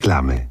reklamy.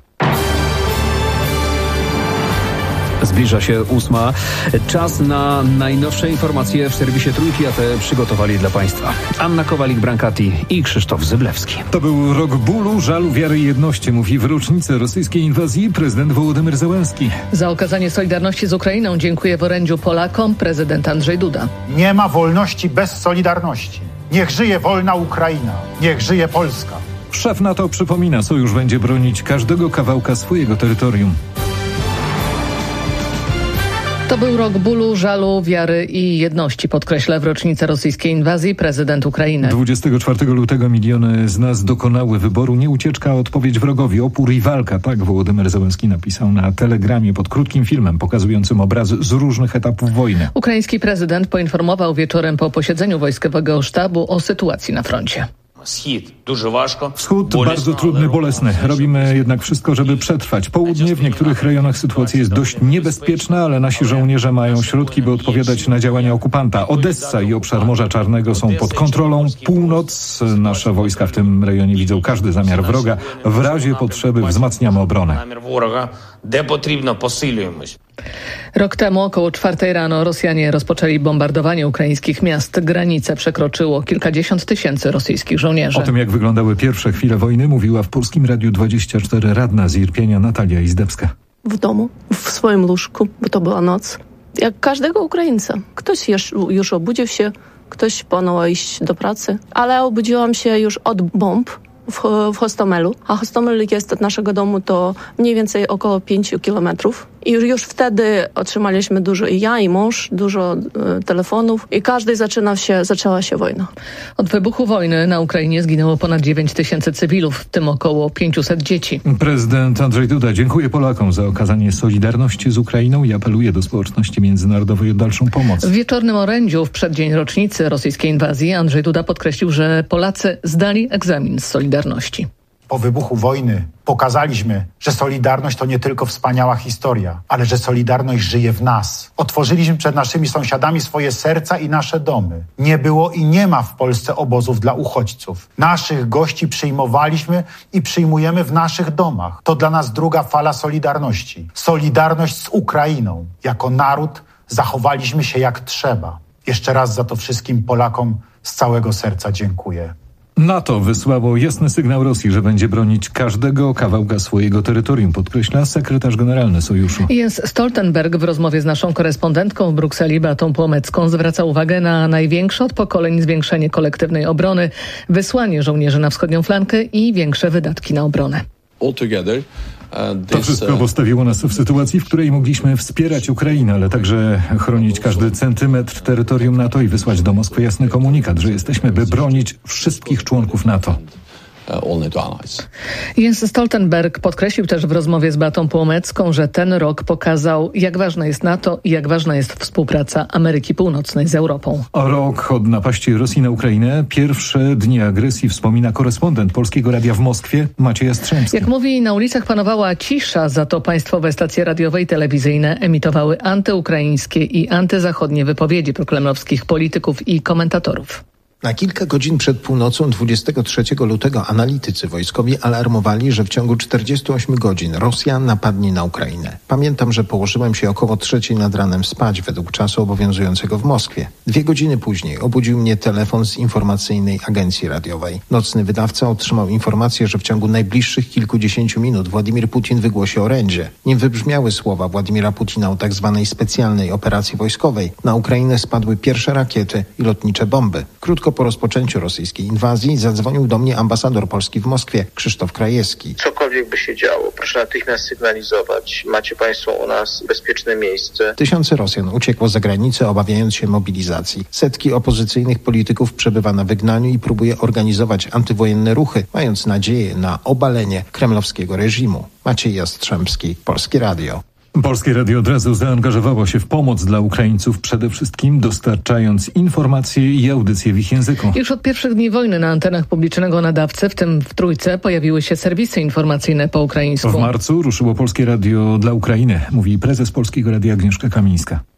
Zbliża się 8. Czas na najnowsze informacje w serwisie Trójki, a te przygotowali dla Państwa Anna Kowalik-Brankati i Krzysztof Zyblewski. To był rok bólu, żalu, wiary i jedności, mówi w rocznicę rosyjskiej inwazji prezydent Wołodymyr Zełenski. Za okazanie solidarności z Ukrainą dziękuję w orędziu Polakom prezydent Andrzej Duda. Nie ma wolności bez solidarności. Niech żyje wolna Ukraina, niech żyje Polska. Szef NATO przypomina, sojusz będzie bronić każdego kawałka swojego terytorium. To był rok bólu, żalu, wiary i jedności, podkreśla w rocznicę rosyjskiej inwazji prezydent Ukrainy. 24 lutego miliony z nas dokonały wyboru. Nie ucieczka, a odpowiedź wrogowi, opór i walka. Tak Wołodymyr Zełenski napisał na Telegramie pod krótkim filmem pokazującym obrazy z różnych etapów wojny. Ukraiński prezydent poinformował wieczorem po posiedzeniu wojskowego sztabu o sytuacji na froncie. Wschód bardzo trudny, bolesny. Robimy jednak wszystko, żeby przetrwać. Południe w niektórych rejonach sytuacja jest dość niebezpieczna, ale nasi żołnierze mają środki, by odpowiadać na działania okupanta. Odessa i obszar Morza Czarnego są pod kontrolą. Północ, nasze wojska w tym rejonie widzą każdy zamiar wroga. W razie potrzeby wzmacniamy obronę. Rok temu około 4 rano Rosjanie rozpoczęli bombardowanie ukraińskich miast. Granice przekroczyło kilkadziesiąt tysięcy rosyjskich żołnierzy. O tym, jak wyglądały pierwsze chwile wojny, mówiła w Polskim Radiu 24 radna z Irpienia Natalia Izdebska. W domu, w swoim łóżku, bo to była noc. Jak każdego Ukraińca. Ktoś już obudził się, ktoś planuje iść do pracy, ale obudziłam się już od bomb w Hostomelu, a Hostomel jest od naszego domu to mniej więcej około 5 kilometrów. I już wtedy otrzymaliśmy dużo, i ja, i mąż, dużo telefonów i każdy zaczęła się wojna. Od wybuchu wojny na Ukrainie zginęło ponad 9 tysięcy cywilów, w tym około 500 dzieci. Prezydent Andrzej Duda dziękuję Polakom za okazanie solidarności z Ukrainą i apeluje do społeczności międzynarodowej o dalszą pomoc. W wieczornym orędziu w przeddzień rocznicy rosyjskiej inwazji Andrzej Duda podkreślił, że Polacy zdali egzamin z solidarności. Po wybuchu wojny pokazaliśmy, że solidarność to nie tylko wspaniała historia, ale że solidarność żyje w nas. Otworzyliśmy przed naszymi sąsiadami swoje serca i nasze domy. Nie było i nie ma w Polsce obozów dla uchodźców. Naszych gości przyjmowaliśmy i przyjmujemy w naszych domach. To dla nas druga fala solidarności. Solidarność z Ukrainą. Jako naród zachowaliśmy się jak trzeba. Jeszcze raz za to wszystkim Polakom z całego serca dziękuję. NATO wysłało jasny sygnał Rosji, że będzie bronić każdego kawałka swojego terytorium, podkreśla sekretarz generalny Sojuszu. Jens Stoltenberg w rozmowie z naszą korespondentką w Brukseli Beatą Płomecką zwraca uwagę na największe od pokoleń zwiększenie kolektywnej obrony, wysłanie żołnierzy na wschodnią flankę i większe wydatki na obronę. To wszystko postawiło nas w sytuacji, w której mogliśmy wspierać Ukrainę, ale także chronić każdy centymetr terytorium NATO i wysłać do Moskwy jasny komunikat, że jesteśmy, by bronić wszystkich członków NATO. Jens Stoltenberg podkreślił też w rozmowie z Beatą Płomecką, że ten rok pokazał, jak ważne jest NATO i jak ważna jest współpraca Ameryki Północnej z Europą. O rok od napaści Rosji na Ukrainę, pierwsze dni agresji wspomina korespondent Polskiego Radia w Moskwie Maciej Jastrzębski. Jak mówi, na ulicach panowała cisza, za to państwowe stacje radiowe i telewizyjne emitowały antyukraińskie i antyzachodnie wypowiedzi prokremlowskich polityków i komentatorów. Na kilka godzin przed północą 23 lutego analitycy wojskowi alarmowali, że w ciągu 48 godzin Rosja napadnie na Ukrainę. Pamiętam, że położyłem się około 3 nad ranem spać według czasu obowiązującego w Moskwie. 2 godziny później obudził mnie telefon z informacyjnej agencji radiowej. Nocny wydawca otrzymał informację, że w ciągu najbliższych kilkudziesięciu minut Władimir Putin wygłosi orędzie. Nim wybrzmiały słowa Władimira Putina o tzw. specjalnej operacji wojskowej, na Ukrainę spadły pierwsze rakiety i lotnicze bomby. Krótko po rozpoczęciu rosyjskiej inwazji zadzwonił do mnie ambasador Polski w Moskwie, Krzysztof Krajewski. Cokolwiek by się działo, proszę natychmiast sygnalizować. Macie Państwo u nas bezpieczne miejsce. Tysiące Rosjan uciekło za granicę, obawiając się mobilizacji. Setki opozycyjnych polityków przebywa na wygnaniu i próbuje organizować antywojenne ruchy, mając nadzieję na obalenie kremlowskiego reżimu. Maciej Jastrzębski, Polskie Radio. Polskie Radio od razu zaangażowało się w pomoc dla Ukraińców, przede wszystkim dostarczając informacje i audycje w ich języku. Już od pierwszych dni wojny na antenach publicznego nadawcy, w tym w Trójce, pojawiły się serwisy informacyjne po ukraińsku. W marcu ruszyło Polskie Radio dla Ukrainy, mówi prezes Polskiego Radia Agnieszka Kamińska.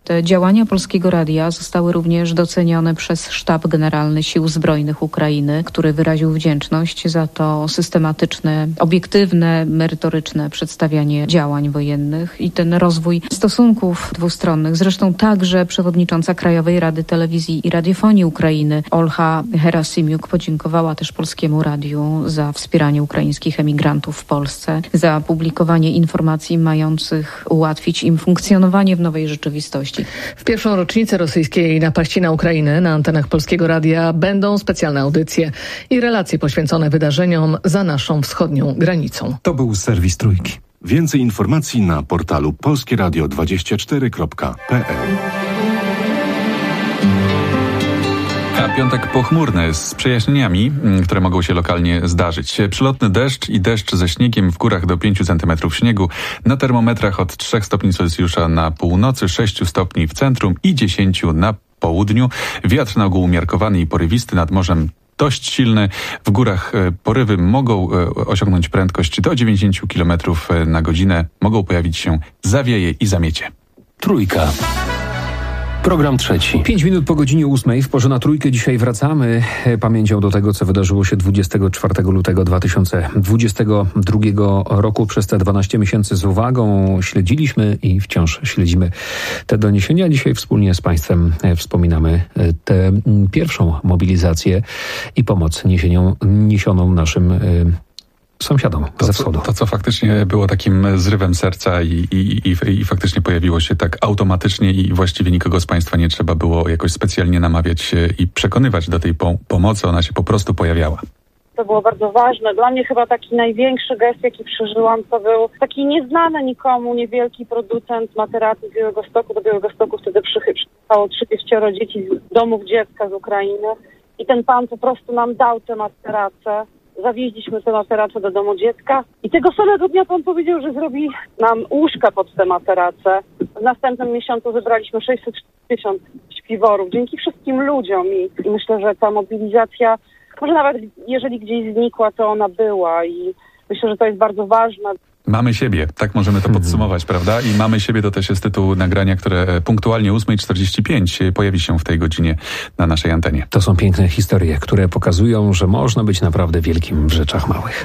Te działania Polskiego Radia zostały również docenione przez Sztab Generalny Sił Zbrojnych Ukrainy, który wyraził wdzięczność za to systematyczne, obiektywne, merytoryczne przedstawianie działań wojennych i ten rozwój stosunków dwustronnych. Zresztą także przewodnicząca Krajowej Rady Telewizji i Radiofonii Ukrainy Olcha Herasimiuk podziękowała też Polskiemu Radiu za wspieranie ukraińskich emigrantów w Polsce, za publikowanie informacji mających ułatwić im funkcjonowanie w nowej rzeczywistości. W pierwszą rocznicę rosyjskiej napaści na Ukrainę na antenach Polskiego Radia będą specjalne audycje i relacje poświęcone wydarzeniom za naszą wschodnią granicą. To był serwis Trójki. Więcej informacji na portalu polskieradio24.pl. A piątek pochmurny z przejaśnieniami, które mogą się lokalnie zdarzyć. Przelotny deszcz i deszcz ze śniegiem w górach do 5 cm śniegu. Na termometrach od 3 stopni Celsjusza na północy, 6 stopni w centrum i 10 na południu. Wiatr na ogół umiarkowany i porywisty, nad morzem dość silny. W górach porywy mogą osiągnąć prędkość do 90 km na godzinę. Mogą pojawić się zawieje i zamiecie. Trójka. Program trzeci. 5 minut po godzinie 8 w porze na Trójkę. Dzisiaj wracamy pamięcią do tego, co wydarzyło się 24 lutego 2022 roku. Przez te 12 miesięcy z uwagą śledziliśmy i wciąż śledzimy te doniesienia. Dzisiaj wspólnie z Państwem wspominamy tę pierwszą mobilizację i pomoc niesioną naszym sąsiadom ze wschodu. To, co faktycznie było takim zrywem serca i faktycznie pojawiło się tak automatycznie i właściwie nikogo z Państwa nie trzeba było jakoś specjalnie namawiać i przekonywać do tej pomocy, ona się po prostu pojawiała. To było bardzo ważne. Dla mnie chyba taki największy gest, jaki przeżyłam, to był taki nieznany nikomu, niewielki producent materacy z Białegostoku. Do Białegostoku wtedy przyjechało 30 dzieci z domów dziecka z Ukrainy i ten pan po prostu nam dał tę materacę. Zawieźliśmy tę materacę do domu dziecka i tego samego dnia pan powiedział, że zrobi nam łóżka pod tę materacę. W następnym miesiącu wybraliśmy 660 śpiworów dzięki wszystkim ludziom i myślę, że ta mobilizacja, może nawet jeżeli gdzieś znikła, to ona była i myślę, że to jest bardzo ważne. Mamy siebie, tak możemy to podsumować, prawda? I mamy siebie to też jest tytuł nagrania, które punktualnie 8:45 pojawi się w tej godzinie na naszej antenie. To są piękne historie, które pokazują, że można być naprawdę wielkim w rzeczach małych.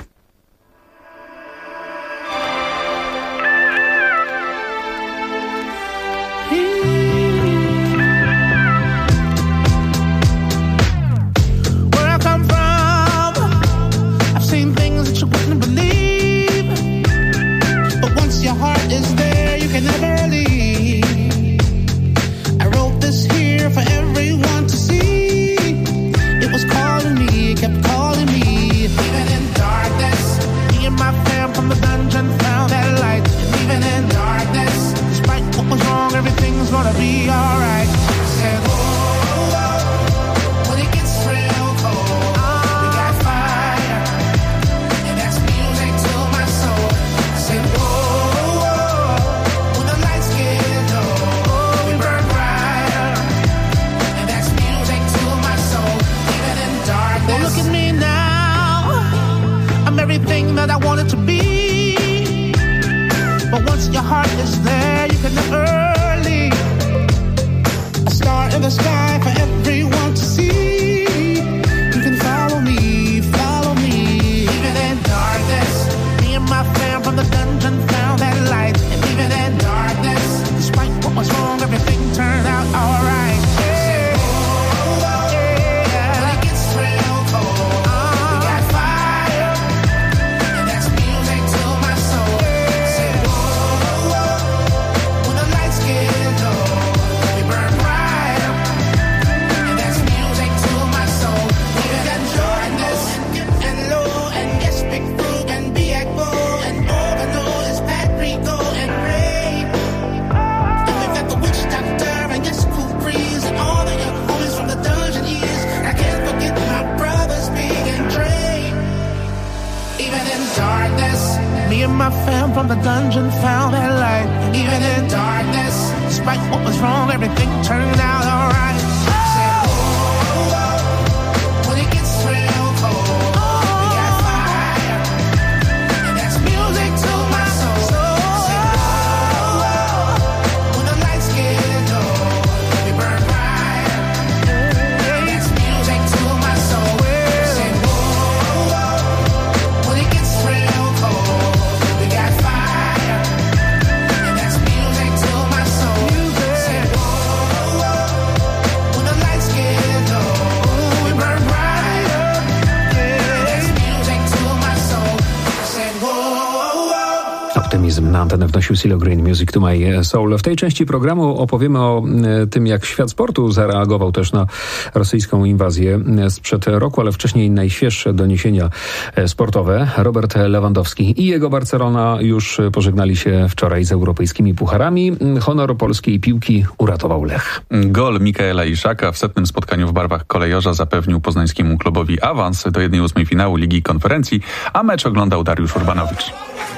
optymizm. Na antenę wnosił Silo Green, Music to My Soul. W tej części programu opowiemy o tym, jak świat sportu zareagował też na rosyjską inwazję sprzed roku, ale wcześniej najświeższe doniesienia sportowe. Robert Lewandowski i jego Barcelona już pożegnali się wczoraj z europejskimi pucharami. Honor polskiej piłki uratował Lech. Gol Mikaela Iszaka w 100. spotkaniu w barwach kolejorza zapewnił poznańskiemu klubowi awans do 1/8 finału Ligi Konferencji, a mecz oglądał Dariusz Urbanowicz.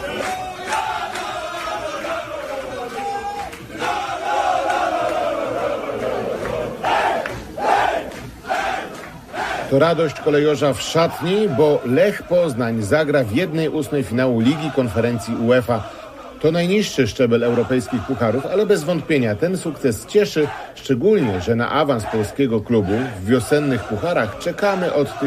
To radość kolejorza w szatni, bo Lech Poznań zagra w 1/8 finału Ligi Konferencji UEFA. To najniższy szczebel europejskich pucharów, ale bez wątpienia ten sukces cieszy, szczególnie, że na awans polskiego klubu w wiosennych pucharach czekamy od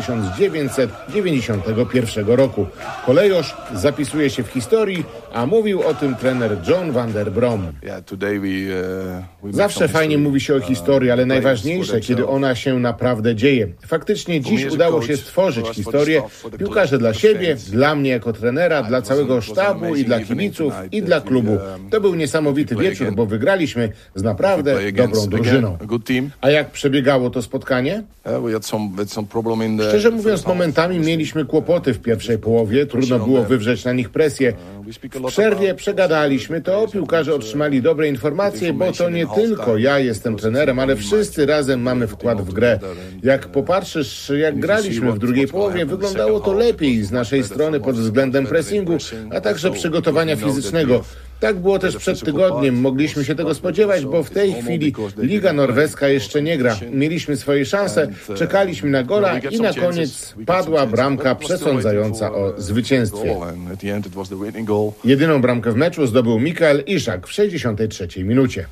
1991 roku. Kolejorz zapisuje się w historii, a mówił o tym trener John van der Brom. Zawsze fajnie mówi się o historii, ale najważniejsze, kiedy ona się naprawdę dzieje. Faktycznie dziś udało się stworzyć historię. Piłkarze dla siebie, dla mnie jako trenera, dla całego sztabu i dla kibiców i dla klubu. To był niesamowity wieczór, bo wygraliśmy z naprawdę dobrą drużyną. A jak przebiegało to spotkanie? Szczerze mówiąc, momentami mieliśmy kłopoty w pierwszej połowie. Trudno było wywrzeć na nich presję. W przerwie przegadaliśmy to, piłkarze otrzymali dobre informacje, bo to nie tylko ja jestem trenerem, ale wszyscy razem mamy wkład w grę. Jak popatrzysz, jak graliśmy w drugiej połowie, wyglądało to lepiej z naszej strony pod względem pressingu, a także przygotowania fizycznego. Tak było też przed tygodniem. Mogliśmy się tego spodziewać, bo w tej chwili Liga Norweska jeszcze nie gra. Mieliśmy swoje szanse, czekaliśmy na gola i na koniec padła bramka przesądzająca o zwycięstwie. Jedyną bramkę w meczu zdobył Mikael Iszak w 63 minucie.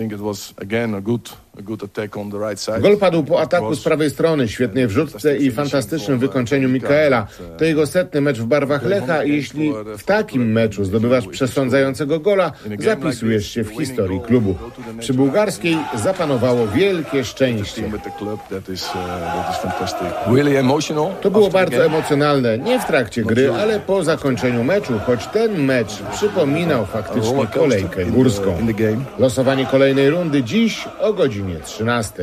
Gol padł po ataku z prawej strony, świetnej wrzutce i fantastycznym wykończeniu Mikaela. To jego 100. mecz w barwach Lecha i jeśli w takim meczu zdobywasz przesądzającego gola, zapisujesz się w historii klubu. Przy bułgarskiej zapanowało wielkie szczęście. To było bardzo emocjonalne, nie w trakcie gry, ale po zakończeniu meczu, choć ten mecz przypominał faktycznie kolejkę górską. Losowanie kolejnej rundy dziś o godzinie 13.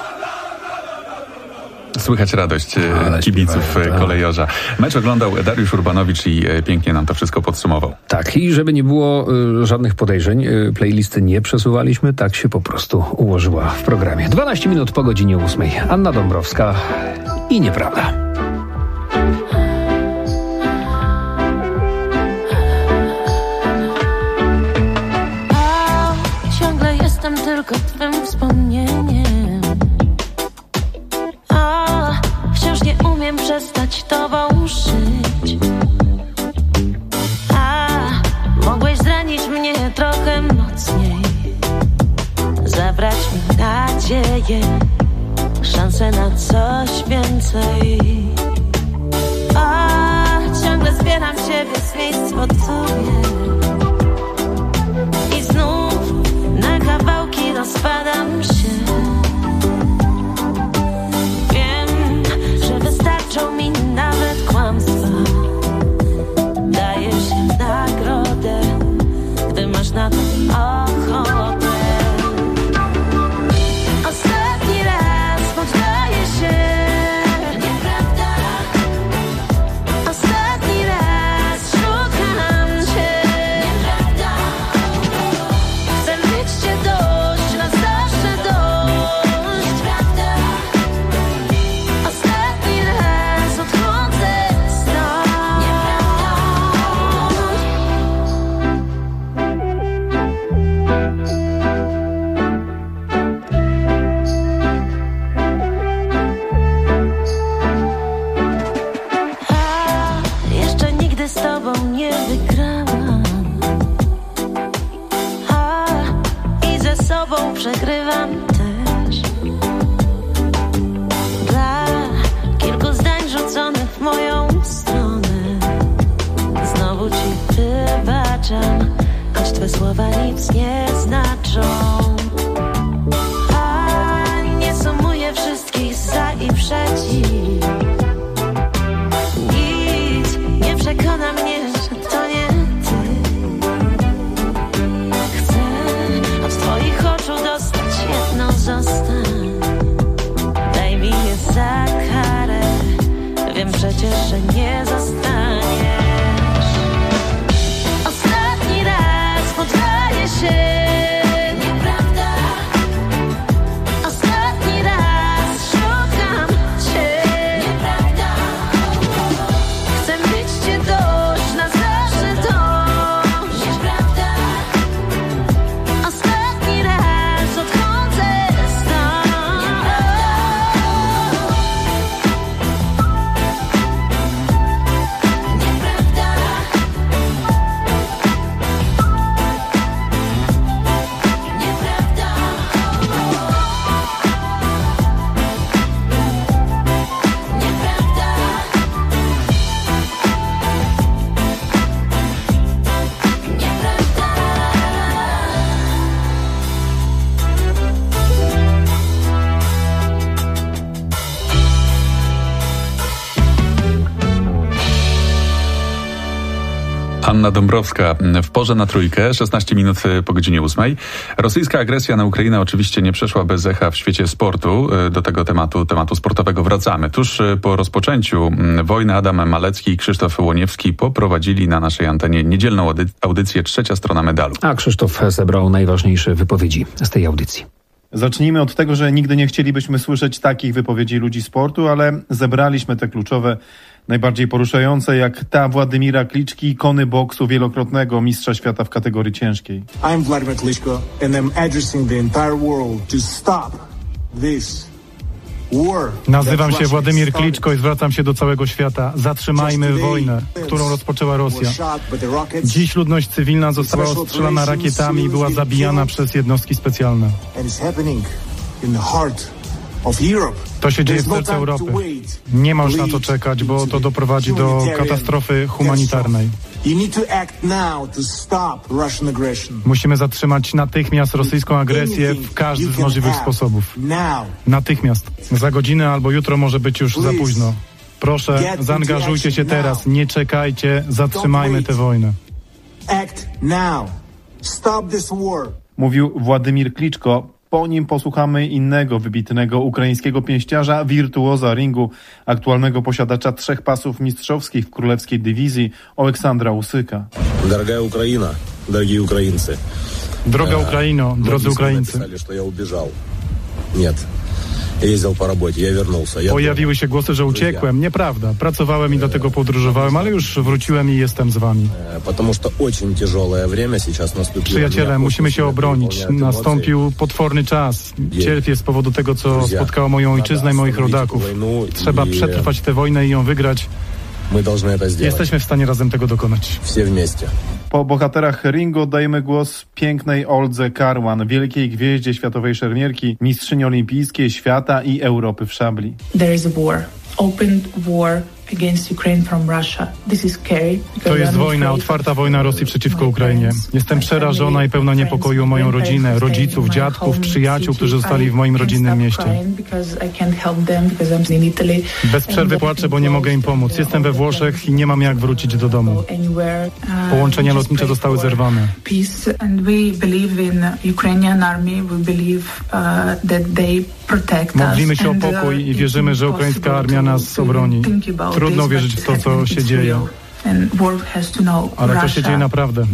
Słychać radość kibiców kolejorza. Mecz oglądał Dariusz Urbanowicz i pięknie nam to wszystko podsumował. Tak, i żeby nie było żadnych podejrzeń, playlisty nie przesuwaliśmy, tak się po prostu ułożyła w programie. 12 minut po godzinie 8. Anna Dąbrowska i nieprawda. Tylko twym wspomnieniem. Wciąż nie umiem przestać tobą żyć. Mogłeś zranić mnie trochę mocniej, zabrać mi nadzieję, szansę na coś więcej. Ciągle zbieram siebie z miejsc pod sobie i znów na kawałki rozpadam się. Wiem, że wystarczą mi nawet kłamstwa. Dajesz się w nagrodę, gdy masz na to ochotę. Ostatni raz poddaję się. Nieprawda. Ostatni raz szukam cię. Nieprawda. Chcę mieć cię dość, na zawsze dość. Nieprawda. Ostatni raz odchodzę stąd. Nieprawda. Jeszcze nigdy z tobą nie wygrałam. I ze sobą przegrywam też. Dla kilku zdań rzuconych w moją stronę znowu ci wybaczam, choć twe słowa nic nie znaczą. Nie sumuję wszystkich za i przeciw. Nic nie przekona mnie, że to nie ty. Anna Dąbrowska w porze na trójkę, 16 minut po godzinie 8. Rosyjska agresja na Ukrainę oczywiście nie przeszła bez echa w świecie sportu. Do tego tematu sportowego wracamy. Tuż po rozpoczęciu wojny Adam Malecki i Krzysztof Łoniewski poprowadzili na naszej antenie niedzielną audycję Trzecia strona medalu. A Krzysztof zebrał najważniejsze wypowiedzi z tej audycji. Zacznijmy od tego, że nigdy nie chcielibyśmy słyszeć takich wypowiedzi ludzi sportu, ale zebraliśmy te kluczowe, najbardziej poruszające, jak ta Władimira Kliczki, ikony boksu, wielokrotnego mistrza świata w kategorii ciężkiej. I'm Vladimir Klitschko and I'm addressing the entire world to stop this. Nazywam się Władimir Kliczko i zwracam się do całego świata. Zatrzymajmy wojnę, którą rozpoczęła Rosja. Dziś ludność cywilna została ostrzelana rakietami i była zabijana przez jednostki specjalne. To się dzieje w sercu Europy. Nie ma już na to czekać, bo to doprowadzi do katastrofy humanitarnej. Musimy zatrzymać natychmiast rosyjską agresję w każdy z możliwych sposobów. Natychmiast. Za godzinę albo jutro może być już za późno. Proszę, zaangażujcie się teraz. Nie czekajcie. Zatrzymajmy tę wojnę. Mówił Władimir Kliczko. Po nim posłuchamy innego wybitnego ukraińskiego pięściarza, wirtuoza ringu, aktualnego posiadacza 3 pasów mistrzowskich w królewskiej dywizji, Oleksandra Usyka. Droga Ukraina, drogi Ukraińcy. Droga Ukraino, drodzy Ukraińcy. Pojawiły się głosy, że uciekłem. Nieprawda. Pracowałem i dlatego podróżowałem, ale już wróciłem i jestem z wami. Przyjaciele, musimy się obronić. Nastąpił potworny czas. Cierpię z powodu tego, co spotkało moją ojczyznę i moich rodaków. Trzeba przetrwać tę wojnę i ją wygrać. Jesteśmy w stanie razem tego dokonać. Po bohaterach ringu oddajemy głos pięknej Oldze Karwan, wielkiej gwieździe światowej szermierki, mistrzyni olimpijskiej, świata i Europy w szabli. There is a war. Open war against Ukraine from Russia. This is scary. To jest wojna, otwarta wojna Rosji przeciwko Ukrainie. Jestem przerażona i pełna niepokoju o moją rodzinę, rodziców, dziadków, przyjaciół, którzy zostali w moim rodzinnym mieście. Bez przerwy płaczę, bo nie mogę im pomóc. Jestem we Włoszech i nie mam jak wrócić do domu. Połączenia lotnicze zostały zerwane. Modlimy się o pokój i wierzymy, że ukraińska armia nas obroni. Trudno wierzyć w to, co się dzieje. Ale to się dzieje naprawdę.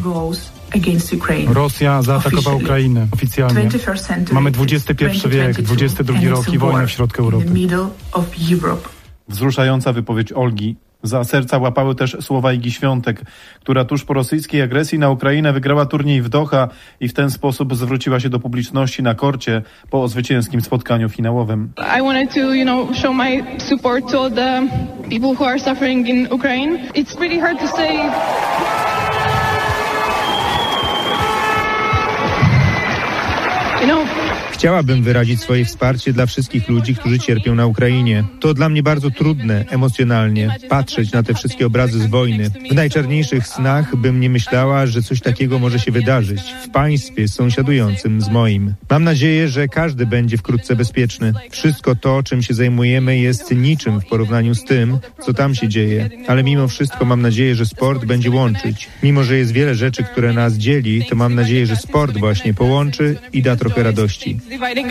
Rosja zaatakowała Ukrainę oficjalnie. Mamy XXI wiek, XXI rok i wojnę w środku Europy. Wzruszająca wypowiedź Olgi. Za serca łapały też słowa Igi Świątek, która tuż po rosyjskiej agresji na Ukrainę wygrała turniej w Doha i w ten sposób zwróciła się do publiczności na korcie po zwycięskim spotkaniu finałowym. I wanted to, show my support to all the people who are suffering in Ukraine. It's pretty hard to say. Chciałabym wyrazić swoje wsparcie dla wszystkich ludzi, którzy cierpią na Ukrainie. To dla mnie bardzo trudne emocjonalnie patrzeć na te wszystkie obrazy z wojny. W najczarniejszych snach bym nie myślała, że coś takiego może się wydarzyć w państwie sąsiadującym z moim. Mam nadzieję, że każdy będzie wkrótce bezpieczny. Wszystko to, czym się zajmujemy, jest niczym w porównaniu z tym, co tam się dzieje. Ale mimo wszystko mam nadzieję, że sport będzie łączyć. Mimo że jest wiele rzeczy, które nas dzieli, to mam nadzieję, że sport właśnie połączy i da trochę radości.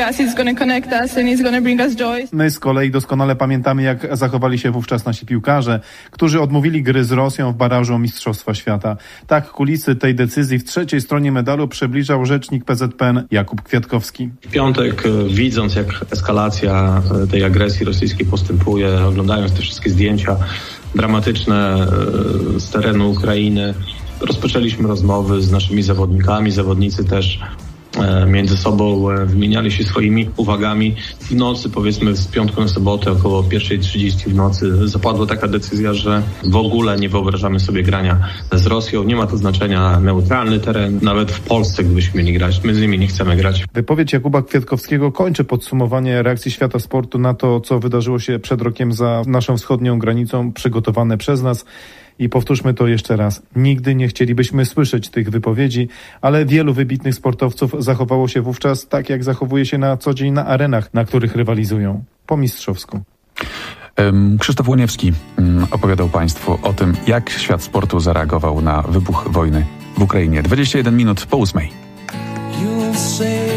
My z kolei doskonale pamiętamy, jak zachowali się wówczas nasi piłkarze, którzy odmówili gry z Rosją w barażu o Mistrzostwa Świata. Tak kulisy tej decyzji w trzeciej stronie medalu przybliżał rzecznik PZPN Jakub Kwiatkowski. W piątek, widząc jak eskalacja tej agresji rosyjskiej postępuje, oglądając te wszystkie zdjęcia dramatyczne z terenu Ukrainy, rozpoczęliśmy rozmowy z naszymi zawodnikami. Zawodnicy też między sobą wymieniali się swoimi uwagami. W nocy, powiedzmy z piątku na sobotę, około 1:30 w nocy zapadła taka decyzja, że w ogóle nie wyobrażamy sobie grania z Rosją. Nie ma to znaczenia neutralny teren. Nawet w Polsce, gdybyśmy mieli grać, my z nimi nie chcemy grać. Wypowiedź Jakuba Kwiatkowskiego kończy podsumowanie reakcji świata sportu na to, co wydarzyło się przed rokiem za naszą wschodnią granicą, przygotowane przez nas. I powtórzmy to jeszcze raz. Nigdy nie chcielibyśmy słyszeć tych wypowiedzi, ale wielu wybitnych sportowców zachowało się wówczas tak, jak zachowuje się na co dzień na arenach, na których rywalizują. Po mistrzowsku. Krzysztof Łoniewski opowiadał Państwu o tym, jak świat sportu zareagował na wybuch wojny w Ukrainie. 21 minut po 8. You'll say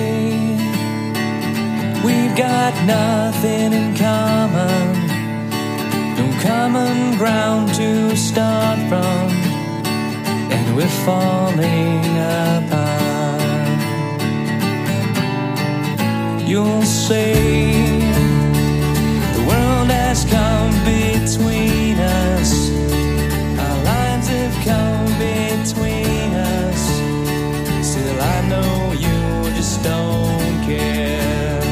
we've got nothing in common, no common ground to start from, and we're falling apart. You'll say the world has come between us, our lines have come between us. Still I know you just don't care.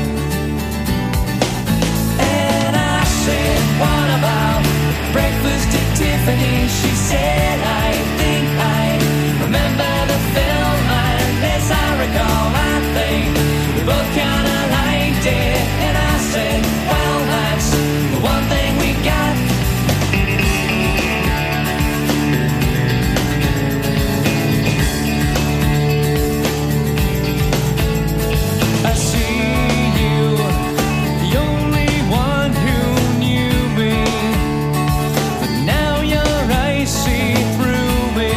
And I said, what about breakfast at Tiffany? She said, I think I remember the film, and as I recall, I think we both kinda liked it. And I said, well, that's the one thing we got. I see you, the only one who knew me, but now your eyes see through me.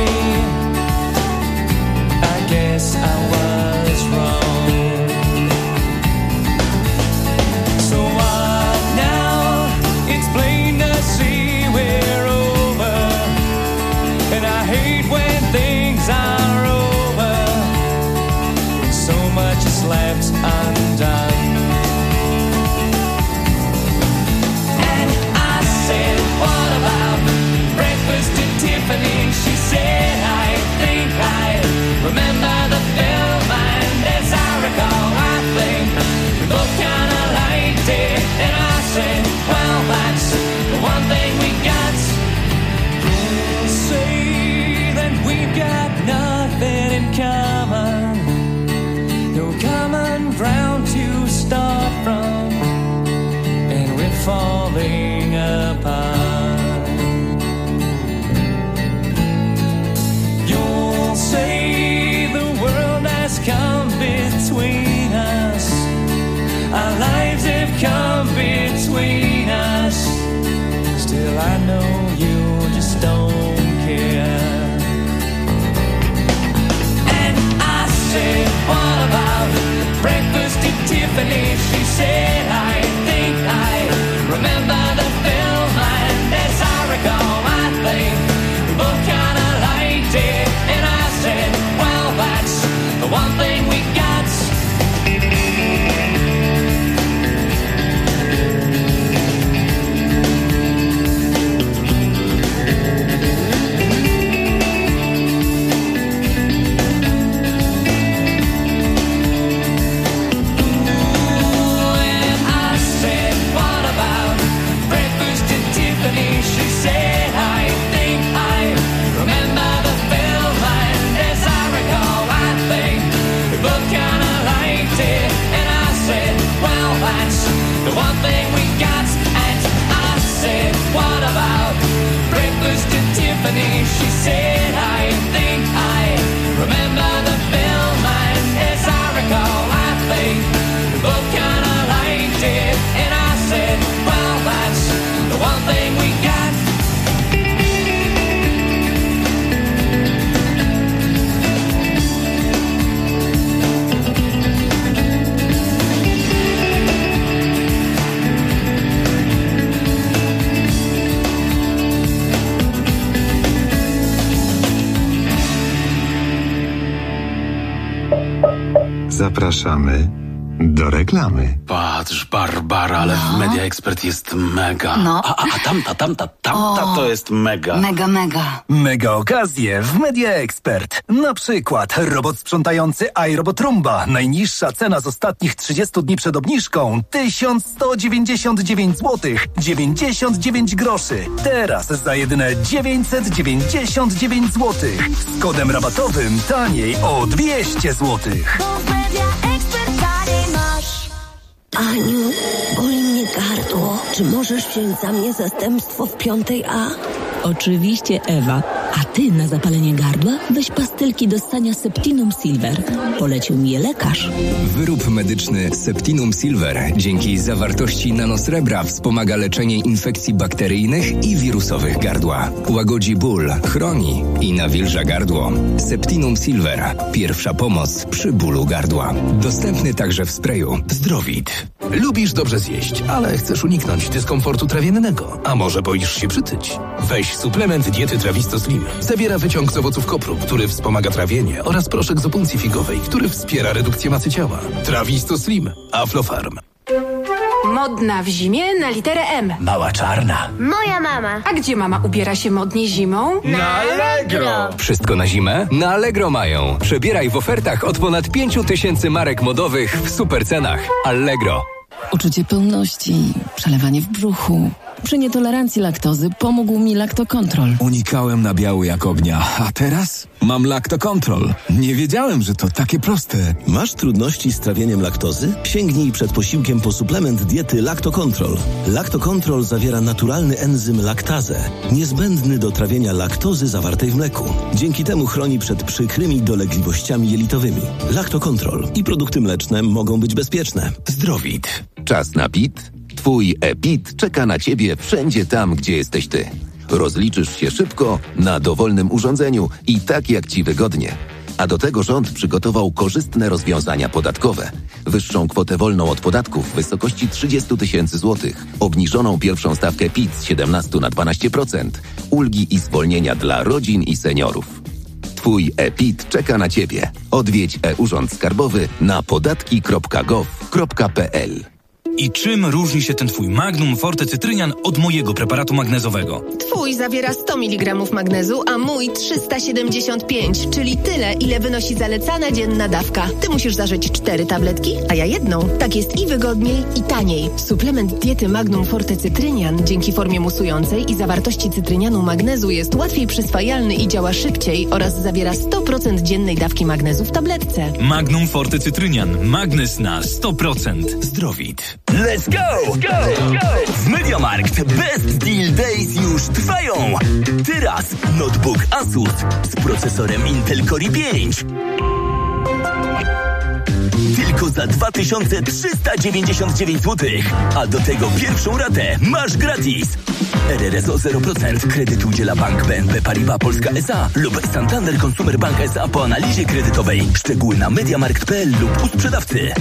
I guess I was wrong. So what now? It's plain to see we're over, and I hate when things are over, when so much is left undone. And I said, what about breakfast at Tiffany? She said, I think I remember the film, and as I recall, I think we both kinda liked it. And I said, well, that's the one thing we got. You'll say that we've got nothing in common, no common ground to start from, and we're falling apart. You'll say the world has come between us, our lives have come between us. Still I know you just don't care. And I said, what about breakfast at Tiffany? She said, I think I remember the film, and as I recall, I think we both kinda liked it. And I said, well, that's the one thing we got. She said, I think I remember the film, and as I recall, I think we both kinda liked it. And I said, well, that's the one thing we got. And I said, what about breakfast at Tiffany? She said, I think I remember the film, and as I recall, I think we both kinda liked it. And I said, well, that's the one thing we got. Zapraszamy do reklamy. Patrz, Barbara, ale w Media Expert jest mega. No. A tamta to jest mega. Mega. Mega okazje w Media Expert. Na przykład robot sprzątający iRobot Roomba. Najniższa cena z ostatnich 30 dni przed obniżką 1199 zł 99 groszy. Teraz za jedyne 999 zł. Z kodem rabatowym taniej o 200 zł. Aniu, boli mnie gardło. Czy możesz wziąć za mnie zastępstwo w 5A? Oczywiście, Ewa. A ty na zapalenie gardła weź pastylki do ssania Septinum Silver. Polecił mi je lekarz. Wyrób medyczny Septinum Silver dzięki zawartości nanosrebra wspomaga leczenie infekcji bakteryjnych i wirusowych gardła. Łagodzi ból, chroni i nawilża gardło. Septinum Silver. Pierwsza pomoc przy bólu gardła. Dostępny także w sprayu. Zdrowit. Lubisz dobrze zjeść, ale chcesz uniknąć dyskomfortu trawiennego. A może boisz się przytyć? Weź suplement diety Trawisto Slim. Zawiera wyciąg z owoców kopru, który wspomaga trawienie, oraz proszek z opuncji figowej, który wspiera redukcję masy ciała. Trawisto Slim. Aflofarm. Modna w zimie na literę M. Mała czarna. Moja mama. A gdzie mama ubiera się modnie zimą? Na Allegro. Wszystko na zimę? Na Allegro mają. Przebieraj w ofertach od ponad 5000 marek modowych w super cenach. Allegro. Uczucie pełności, przelewanie w brzuchu. Przy nietolerancji laktozy pomógł mi Lactocontrol. Unikałem nabiału jak ognia, a teraz mam Lactocontrol. Nie wiedziałem, że to takie proste. Masz trudności z trawieniem laktozy? Sięgnij przed posiłkiem po suplement diety Lactocontrol. Lactocontrol zawiera naturalny enzym laktazę, niezbędny do trawienia laktozy zawartej w mleku. Dzięki temu chroni przed przykrymi dolegliwościami jelitowymi. Lactocontrol i produkty mleczne mogą być bezpieczne. Zdrowit. Czas na PIT? Twój e-PIT czeka na Ciebie wszędzie tam, gdzie jesteś Ty. Rozliczysz się szybko, na dowolnym urządzeniu i tak jak Ci wygodnie. A do tego rząd przygotował korzystne rozwiązania podatkowe. Wyższą kwotę wolną od podatków w wysokości 30 000 złotych. Obniżoną pierwszą stawkę PIT z 17 na 12%. Ulgi i zwolnienia dla rodzin i seniorów. Twój e-PIT czeka na Ciebie. Odwiedź e-Urząd Skarbowy na podatki.gov.pl. I czym różni się ten twój Magnum Forte Cytrynian od mojego preparatu magnezowego? Twój zawiera 100 mg magnezu, a mój 375, czyli tyle, ile wynosi zalecana dzienna dawka. Ty musisz zażyć 4 tabletki, a ja jedną. Tak jest i wygodniej, i taniej. Suplement diety Magnum Forte Cytrynian dzięki formie musującej i zawartości cytrynianu magnezu jest łatwiej przyswajalny i działa szybciej oraz zawiera 100% dziennej dawki magnezu w tabletce. Magnum Forte Cytrynian. Magnez na 100%. Zdrowit. Let's go! W MediaMarkt Best Deal Days już trwają! Teraz notebook Asus z procesorem Intel Core i5 tylko za 2399 zł, a do tego pierwszą ratę masz gratis. RRSO 0%. Kredyt udziela Bank BNP Paribas Polska S.A. lub Santander Consumer Bank S.A. po analizie kredytowej. Szczegóły na mediamarkt.pl lub u sprzedawcy.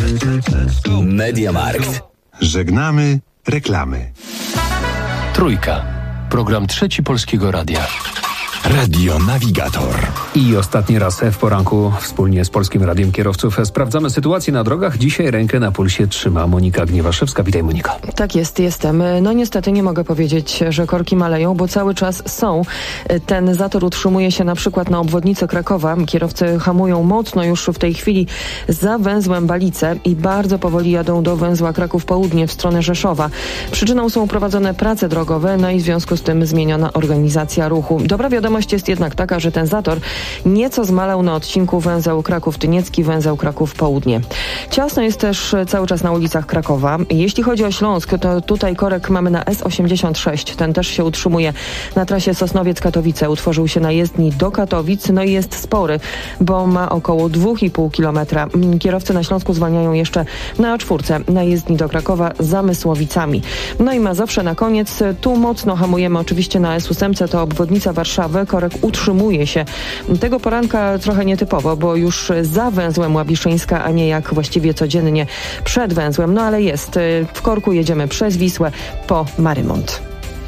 MediaMarkt. Żegnamy reklamy. Trójka. Program Trzeci Polskiego Radia. Radio Navigator. I ostatni raz w poranku wspólnie z Polskim Radiem Kierowców sprawdzamy sytuację na drogach. Dzisiaj rękę na pulsie trzyma Monika Gniewaszewska. Witaj, Monika. Tak jest, jestem. No niestety nie mogę powiedzieć, że korki maleją, bo cały czas są. Ten zator utrzymuje się na przykład na obwodnicy Krakowa. Kierowcy hamują mocno już w tej chwili za węzłem Balice i bardzo powoli jadą do węzła Kraków Południe w stronę Rzeszowa. Przyczyną są prowadzone prace drogowe, no i w związku z tym zmieniona organizacja ruchu. Dobra wiadomość jest jednak taka, że ten zator nieco zmalał na odcinku węzeł Kraków-Tyniecki, węzeł Kraków Południe. Ciasno jest też cały czas na ulicach Krakowa. Jeśli chodzi o Śląsk, to tutaj korek mamy na S86. Ten też się utrzymuje na trasie Sosnowiec-Katowice. Utworzył się na jezdni do Katowic, no i jest spory, bo ma około 2,5 kilometra. Kierowcy na Śląsku zwalniają jeszcze na A4 na jezdni do Krakowa za Mysłowicami. No i Mazowsze na koniec. Tu mocno hamujemy oczywiście na S8, to obwodnica Warszawy. Korek utrzymuje się. Tego poranka trochę nietypowo, bo już za węzłem Łabiszyńska, a nie jak właściwie codziennie przed węzłem. No ale jest. W korku jedziemy przez Wisłę po Marymont.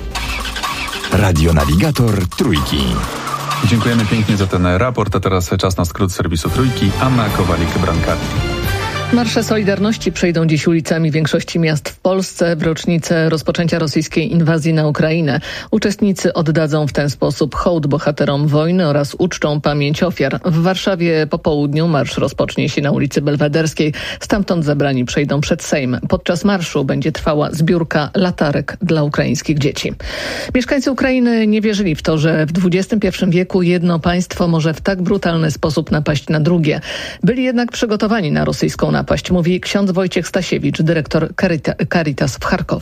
Radio Navigator Trójki. Dziękujemy pięknie za ten raport, a teraz czas na skrót serwisu Trójki. Anna Kowalik-Brankati. Marsze Solidarności przejdą dziś ulicami większości miast w Polsce w rocznicę rozpoczęcia rosyjskiej inwazji na Ukrainę. Uczestnicy oddadzą w ten sposób hołd bohaterom wojny oraz uczczą pamięć ofiar. W Warszawie po południu marsz rozpocznie się na ulicy Belwederskiej. Stamtąd zebrani przejdą przed Sejm. Podczas marszu będzie trwała zbiórka latarek dla ukraińskich dzieci. Mieszkańcy Ukrainy nie wierzyli w to, że w XXI wieku jedno państwo może w tak brutalny sposób napaść na drugie. Byli jednak przygotowani na rosyjską napaść, mówi ksiądz Wojciech Stasiewicz, dyrektor Caritas w Charkowie.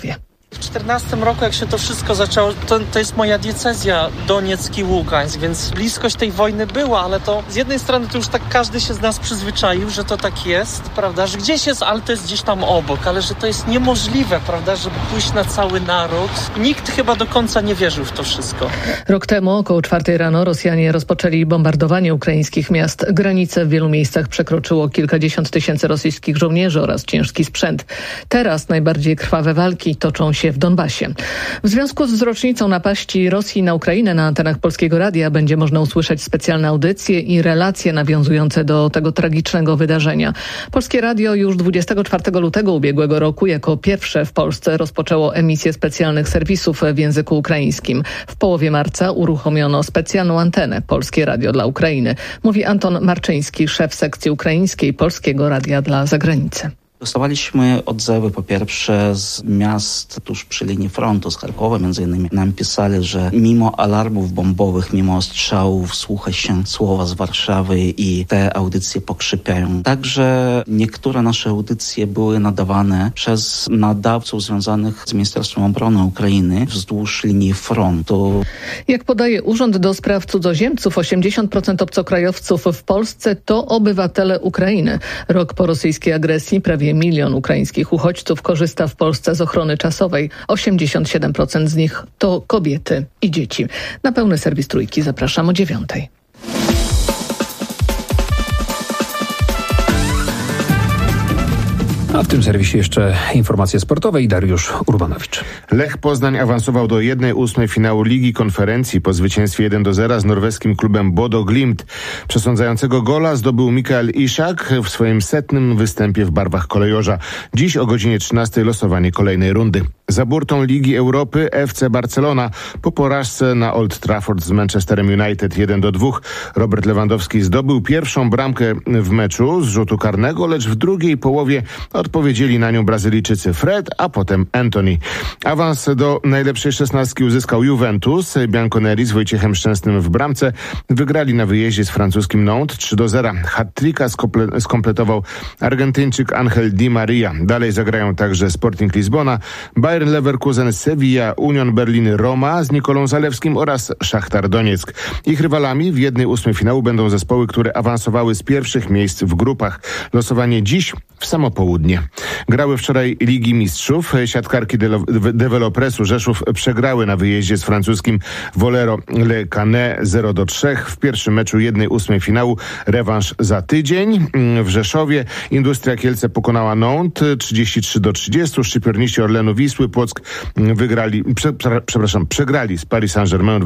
W 2014 roku, jak się to wszystko zaczęło, to jest moja diecezja Donieck i Ługańsk, więc bliskość tej wojny była, ale to z jednej strony to już tak każdy się z nas przyzwyczaił, że to tak jest, prawda, że gdzieś jest, ale to jest gdzieś tam obok, ale że to jest niemożliwe, prawda, żeby pójść na cały naród. Nikt chyba do końca nie wierzył w to wszystko. Rok temu około 4 rano Rosjanie rozpoczęli bombardowanie ukraińskich miast. Granice w wielu miejscach przekroczyło kilkadziesiąt tysięcy rosyjskich żołnierzy oraz ciężki sprzęt. Teraz najbardziej krwawe walki toczą się w Donbasie. W związku z rocznicą napaści Rosji na Ukrainę na antenach Polskiego Radia będzie można usłyszeć specjalne audycje i relacje nawiązujące do tego tragicznego wydarzenia. Polskie Radio już 24 lutego ubiegłego roku jako pierwsze w Polsce rozpoczęło emisję specjalnych serwisów w języku ukraińskim. W połowie marca uruchomiono specjalną antenę Polskie Radio dla Ukrainy. Mówi Anton Marczyński, szef sekcji ukraińskiej Polskiego Radia dla Zagranicy. Dostawaliśmy odzewy po pierwsze z miast tuż przy linii frontu, z Charkowa między innymi. Nam pisali, że mimo alarmów bombowych, mimo ostrzałów słucha się słowa z Warszawy i te audycje pokrzypiają. Także niektóre nasze audycje były nadawane przez nadawców związanych z Ministerstwem Obrony Ukrainy wzdłuż linii frontu. Jak podaje Urząd do Spraw Cudzoziemców, 80% obcokrajowców w Polsce to obywatele Ukrainy. Rok po rosyjskiej agresji prawie 1 milion ukraińskich uchodźców korzysta w Polsce z ochrony czasowej. 87% z nich to kobiety i dzieci. Na pełny serwis Trójki zapraszam o 9:00. A w tym serwisie jeszcze informacje sportowe i Dariusz Urbanowicz. Lech Poznań awansował do 1/8 finału Ligi Konferencji po zwycięstwie 1-0 z norweskim klubem Bodo Glimt. Przesądzającego gola zdobył Mikael Ishak w swoim 100. występie w barwach kolejorza. Dziś o godzinie 13:00 losowanie kolejnej rundy. Za burtą Ligi Europy FC Barcelona po porażce na Old Trafford z Manchesterem United 1-2. Robert Lewandowski zdobył pierwszą bramkę w meczu z rzutu karnego, lecz w drugiej połowie odpowiedzieli na nią Brazylijczycy Fred, a potem Antony. Awans do najlepszej 16 uzyskał Juventus. Bianconeri z Wojciechem Szczęsnym w bramce wygrali na wyjeździe z francuskim Nantes 3-0. Hat-tricka skompletował Argentyńczyk Angel Di Maria. Dalej zagrają także Sporting Lizbona, Bayern Leverkusen, Sevilla, Union Berlin, Roma z Nikolą Zalewskim oraz Szachtar Donieck. Ich rywalami w 1/8 finału będą zespoły, które awansowały z pierwszych miejsc w grupach. Losowanie dziś w samo południe. Grały wczoraj Ligi Mistrzów. Siatkarki Developresu Rzeszów przegrały na wyjeździe z francuskim Volero Le Canet 0-3. W pierwszym meczu 1/8 finału rewanż za tydzień. W Rzeszowie Industria Kielce pokonała Nantes 33-30. Szczypiorniści Orlenu Wisły Płock przegrali z Paris Saint-Germain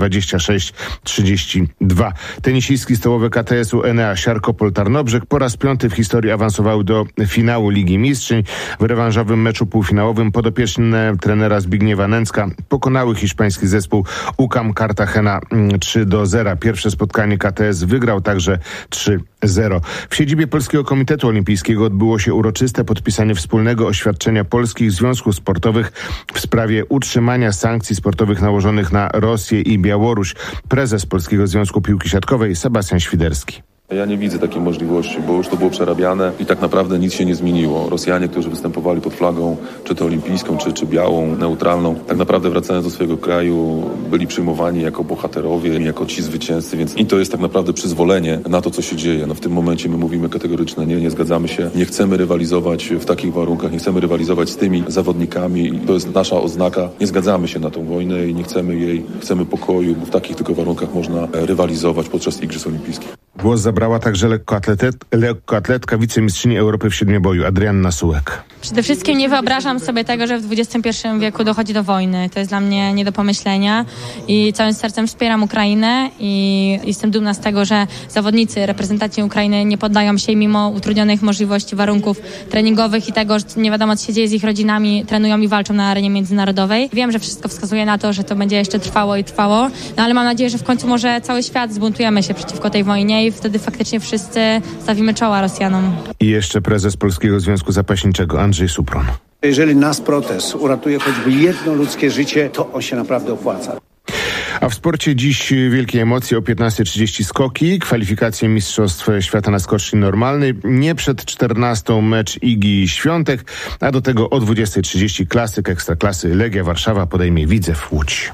26-32. Tenisistki stołowe KTS-u Enea Siarkopol Tarnobrzeg po raz 5. w historii awansowały do finału Ligi Mistrzyń. W rewanżowym meczu półfinałowym podopieczne trenera Zbigniewa Nęcka pokonały hiszpański zespół UCAM Cartagena 3-0. Pierwsze spotkanie KTS wygrał także 3-0. W siedzibie Polskiego Komitetu Olimpijskiego odbyło się uroczyste podpisanie wspólnego oświadczenia polskich związków sportowych w sprawie utrzymania sankcji sportowych nałożonych na Rosję i Białoruś. Prezes Polskiego Związku Piłki Siatkowej Sebastian Świderski. Ja nie widzę takiej możliwości, bo już to było przerabiane i tak naprawdę nic się nie zmieniło. Rosjanie, którzy występowali pod flagą, czy to olimpijską, czy białą, neutralną, tak naprawdę wracając do swojego kraju, byli przyjmowani jako bohaterowie, jako ci zwycięzcy, więc i to jest tak naprawdę przyzwolenie na to, co się dzieje. No w tym momencie my mówimy kategoryczne nie zgadzamy się, nie chcemy rywalizować w takich warunkach, nie chcemy rywalizować z tymi zawodnikami. To jest nasza oznaka. Nie zgadzamy się na tą wojnę i nie chcemy jej, chcemy pokoju, bo w takich tylko warunkach można rywalizować podczas Igrzysk Olimpijskich. Głos zabrała także lekkoatletka wicemistrzyni Europy w siedmioboju Adrianna Sułek. Przede wszystkim nie wyobrażam sobie tego, że w XXI wieku dochodzi do wojny. To jest dla mnie nie do pomyślenia i całym sercem wspieram Ukrainę i jestem dumna z tego, że zawodnicy reprezentacji Ukrainy nie poddają się mimo utrudnionych możliwości, warunków treningowych i tego, że nie wiadomo co się dzieje z ich rodzinami, trenują i walczą na arenie międzynarodowej. Wiem, że wszystko wskazuje na to, że to będzie jeszcze trwało, no ale mam nadzieję, że w końcu może cały świat zbuntujemy się przeciwko tej wojnie i wtedy faktycznie wszyscy stawimy czoła Rosjanom. I jeszcze prezes Polskiego Związku Zapaśniczego Andrzej Supron. Jeżeli nasz protest uratuje choćby jedno ludzkie życie, to on się naprawdę opłaca. A w sporcie dziś wielkie emocje o 15:30 skoki, kwalifikacje Mistrzostw Świata na skoczni normalnej, nie przed 14 mecz Igi Świątek, a do tego o 20:30 klasyk Ekstraklasy Legia Warszawa podejmie Widzew Łódź.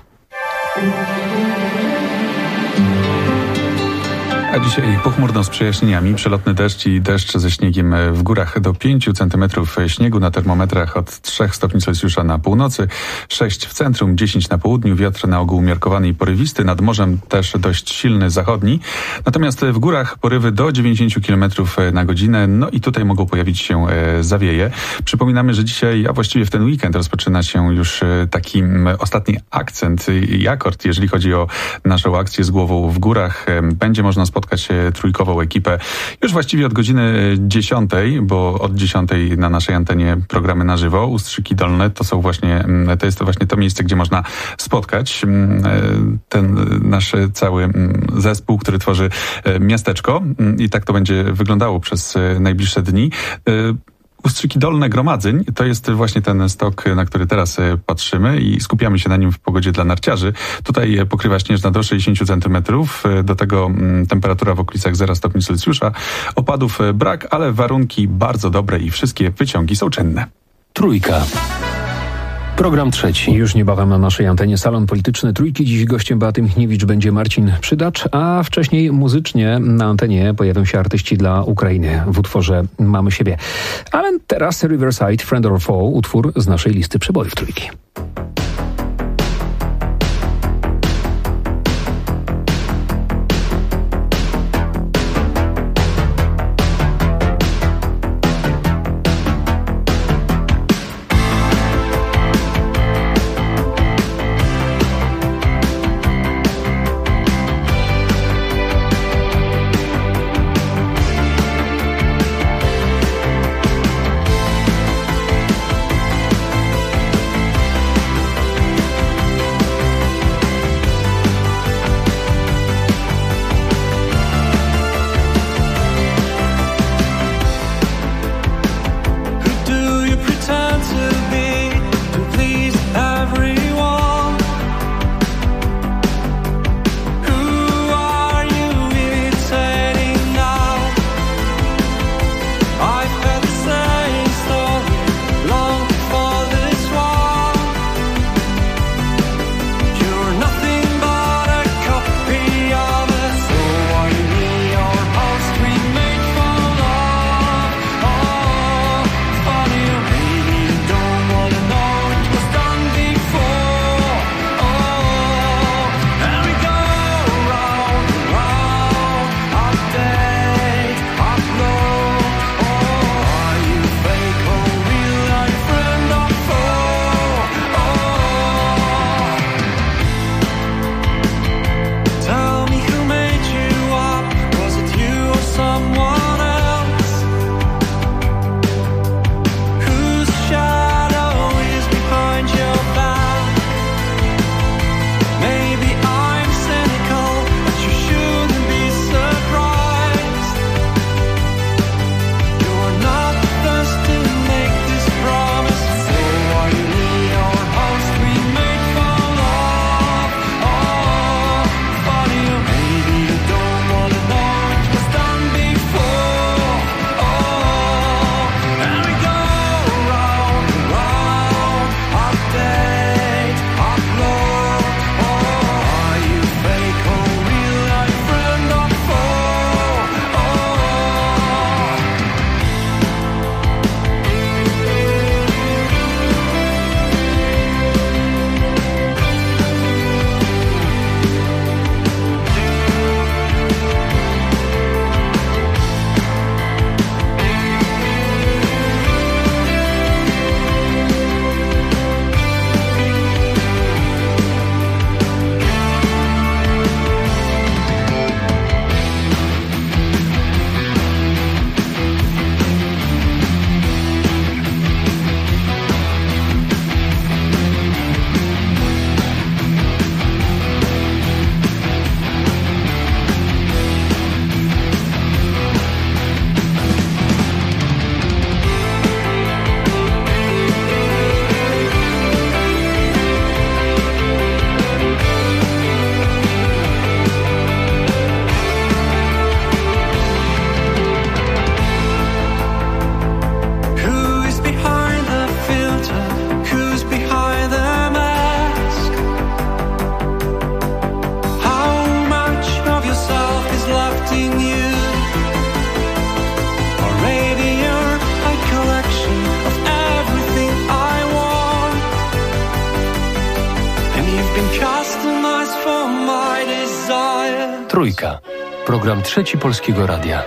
A dzisiaj pochmurno z przejaśnieniami, przelotny deszcz i deszcz ze śniegiem w górach do 5 cm śniegu, na termometrach od 3 stopni Celsjusza na północy, 6 w centrum, 10 na południu, wiatr na ogół umiarkowany i porywisty, nad morzem też dość silny zachodni, natomiast w górach porywy do 90 km na godzinę, no i tutaj mogą pojawić się zawieje. Przypominamy, że dzisiaj, a właściwie w ten weekend rozpoczyna się już taki ostatni akcent i akord, jeżeli chodzi o naszą akcję z głową w górach. Będzie można spotkać trójkową ekipę już właściwie od godziny 10, bo od 10 na naszej antenie programy na żywo. Ustrzyki Dolne to jest właśnie to miejsce, gdzie można spotkać ten nasz cały zespół, który tworzy miasteczko i tak to będzie wyglądało przez najbliższe dni. Ustrzyki Dolne Gromadzeń to jest właśnie ten stok, na który teraz patrzymy i skupiamy się na nim w pogodzie dla narciarzy. Tutaj pokrywa śnieżna do 60 cm, do tego temperatura w okolicach 0 stopni Celsjusza. Opadów brak, ale warunki bardzo dobre i wszystkie wyciągi są czynne. Trójka. Program trzeci. Już niebawem na naszej antenie salon polityczny Trójki. Dziś gościem Beaty Michniewicz będzie Marcin Przydacz, a wcześniej muzycznie na antenie pojawią się artyści dla Ukrainy w utworze Mamy siebie. Ale teraz Riverside, Friend or Foe, utwór z naszej listy przebojów Trójki. Before Trójka. Program Trzeci Polskiego Radia.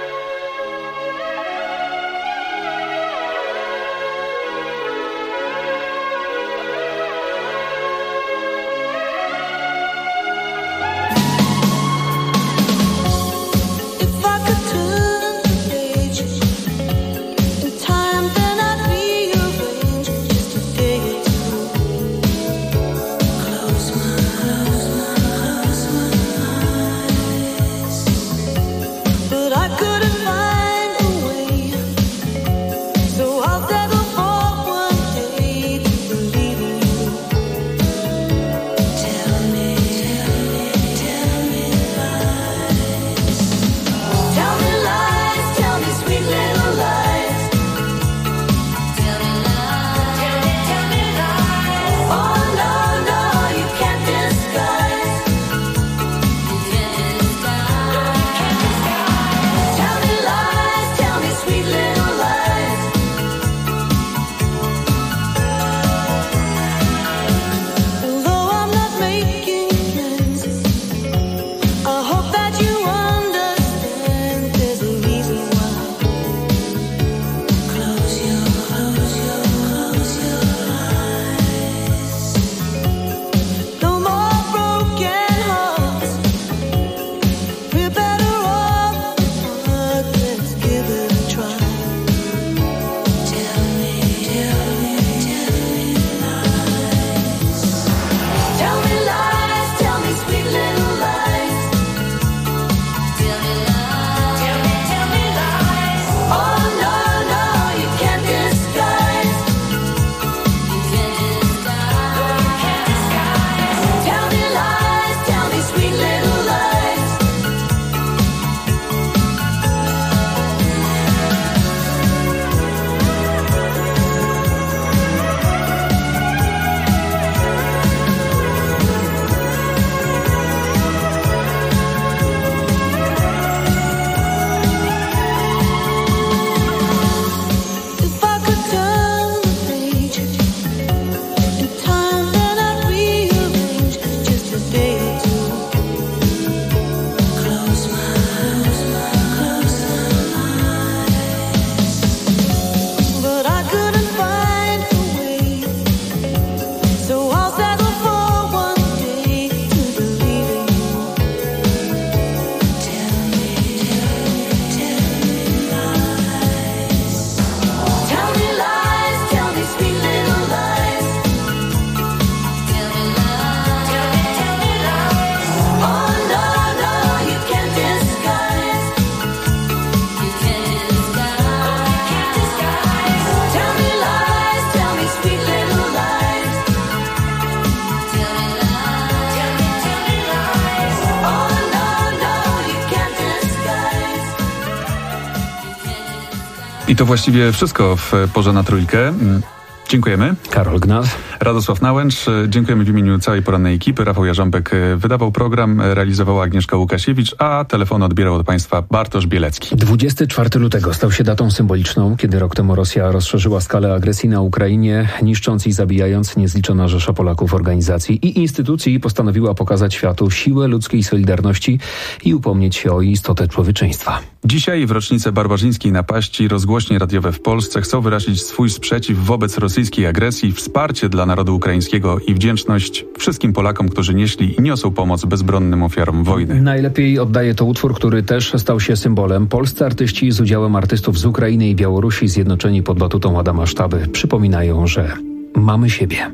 I to właściwie wszystko w porze na Trójkę. Dziękujemy. Karol Gnat. Radosław Nałęcz. Dziękujemy w imieniu całej porannej ekipy. Rafał Jarząbek wydawał program, realizowała Agnieszka Łukasiewicz, a telefon odbierał od Państwa Bartosz Bielecki. 24 lutego stał się datą symboliczną, kiedy rok temu Rosja rozszerzyła skalę agresji na Ukrainie, niszcząc i zabijając niezliczona rzesza Polaków, organizacji i instytucji, postanowiła pokazać światu siłę ludzkiej solidarności i upomnieć się o istotę człowieczeństwa. Dzisiaj w rocznicę barbarzyńskiej napaści rozgłośnie radiowe w Polsce chcą wyrazić swój sprzeciw wobec rosyjskiej agresji, wsparcie dla narodu ukraińskiego i wdzięczność wszystkim Polakom, którzy nieśli i niosą pomoc bezbronnym ofiarom wojny. Najlepiej oddaje to utwór, który też stał się symbolem. Polscy artyści z udziałem artystów z Ukrainy i Białorusi zjednoczeni pod batutą Adama Sztaby przypominają, że mamy siebie.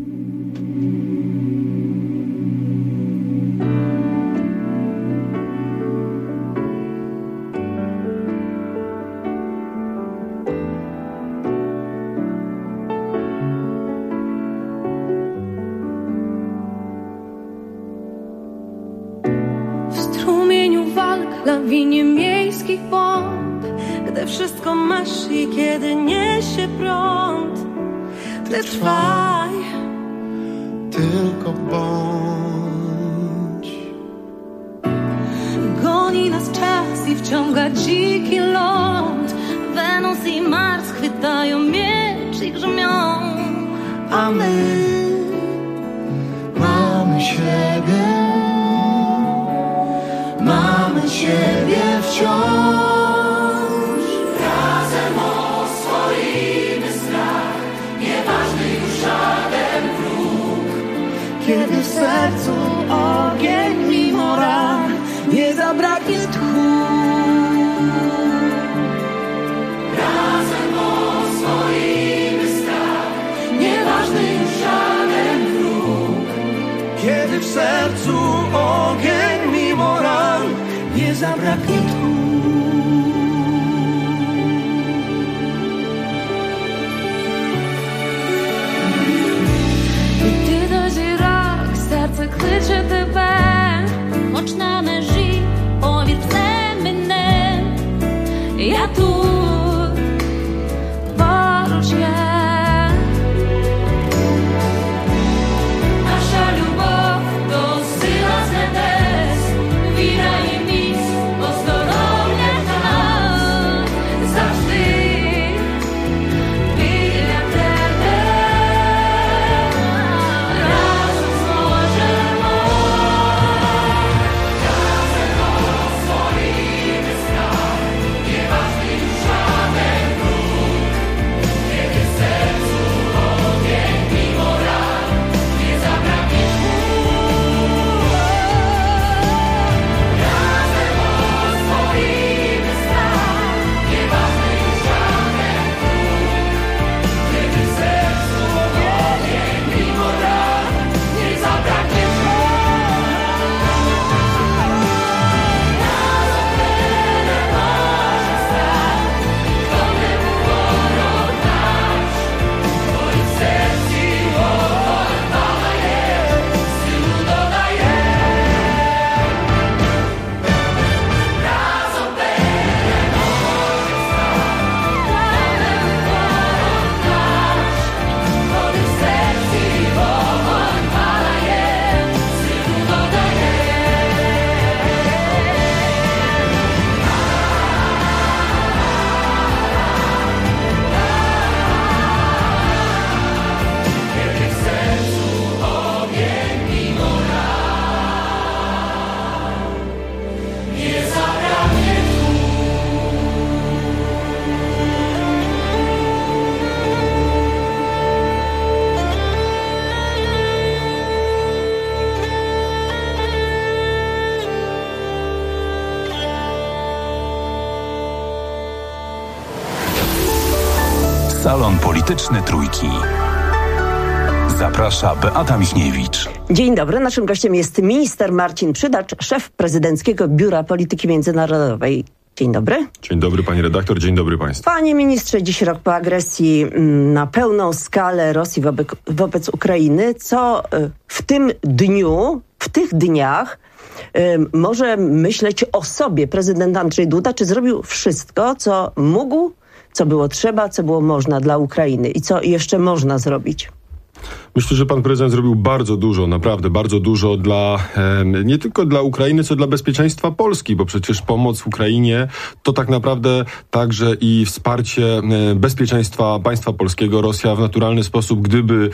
Lawinie miejskich bomb, gdy wszystko masz i kiedy niesie prąd, ty trwaj, tylko bądź. Goni nas czas i wciąga dziki ląd, Wenus i Mars chwytają miecz i grzmią, a my mamy siebie. wciąż razem oswoimy strach, nieważny już żaden wróg. Kiedy w sercu ogień mimo ran, nie zabraknie tchu. Razem oswoimy strach, nieważny już żaden wróg. Kiedy w sercu ogień mimo ran, nie zabraknie tchu. Gdy dojdzie rok, serce klicze tebe. Почнаме жить повір все мене. Я тут поруч я. Наша любов то сила з небес, віра і міць оздоровлять нас завжди біля тебе. Разом зможемо. Salon Polityczny Trójki. Zaprasza Beata Michniewicz. Dzień dobry. Naszym gościem jest minister Marcin Przydacz, szef Prezydenckiego Biura Polityki Międzynarodowej. Dzień dobry. Dzień dobry pani redaktor, dzień dobry państwu. Panie ministrze, dziś rok po agresji na pełną skalę Rosji wobec Ukrainy. Co w tym dniu, w tych dniach może myśleć o sobie prezydent Andrzej Duda? Czy zrobił wszystko, co mógł, co było trzeba, co było można dla Ukrainy i co jeszcze można zrobić? Myślę, że pan prezydent zrobił bardzo dużo, naprawdę bardzo dużo dla nie tylko dla Ukrainy, co dla bezpieczeństwa Polski, bo przecież pomoc Ukrainie to tak naprawdę także i wsparcie bezpieczeństwa państwa polskiego. Rosja w naturalny sposób, gdyby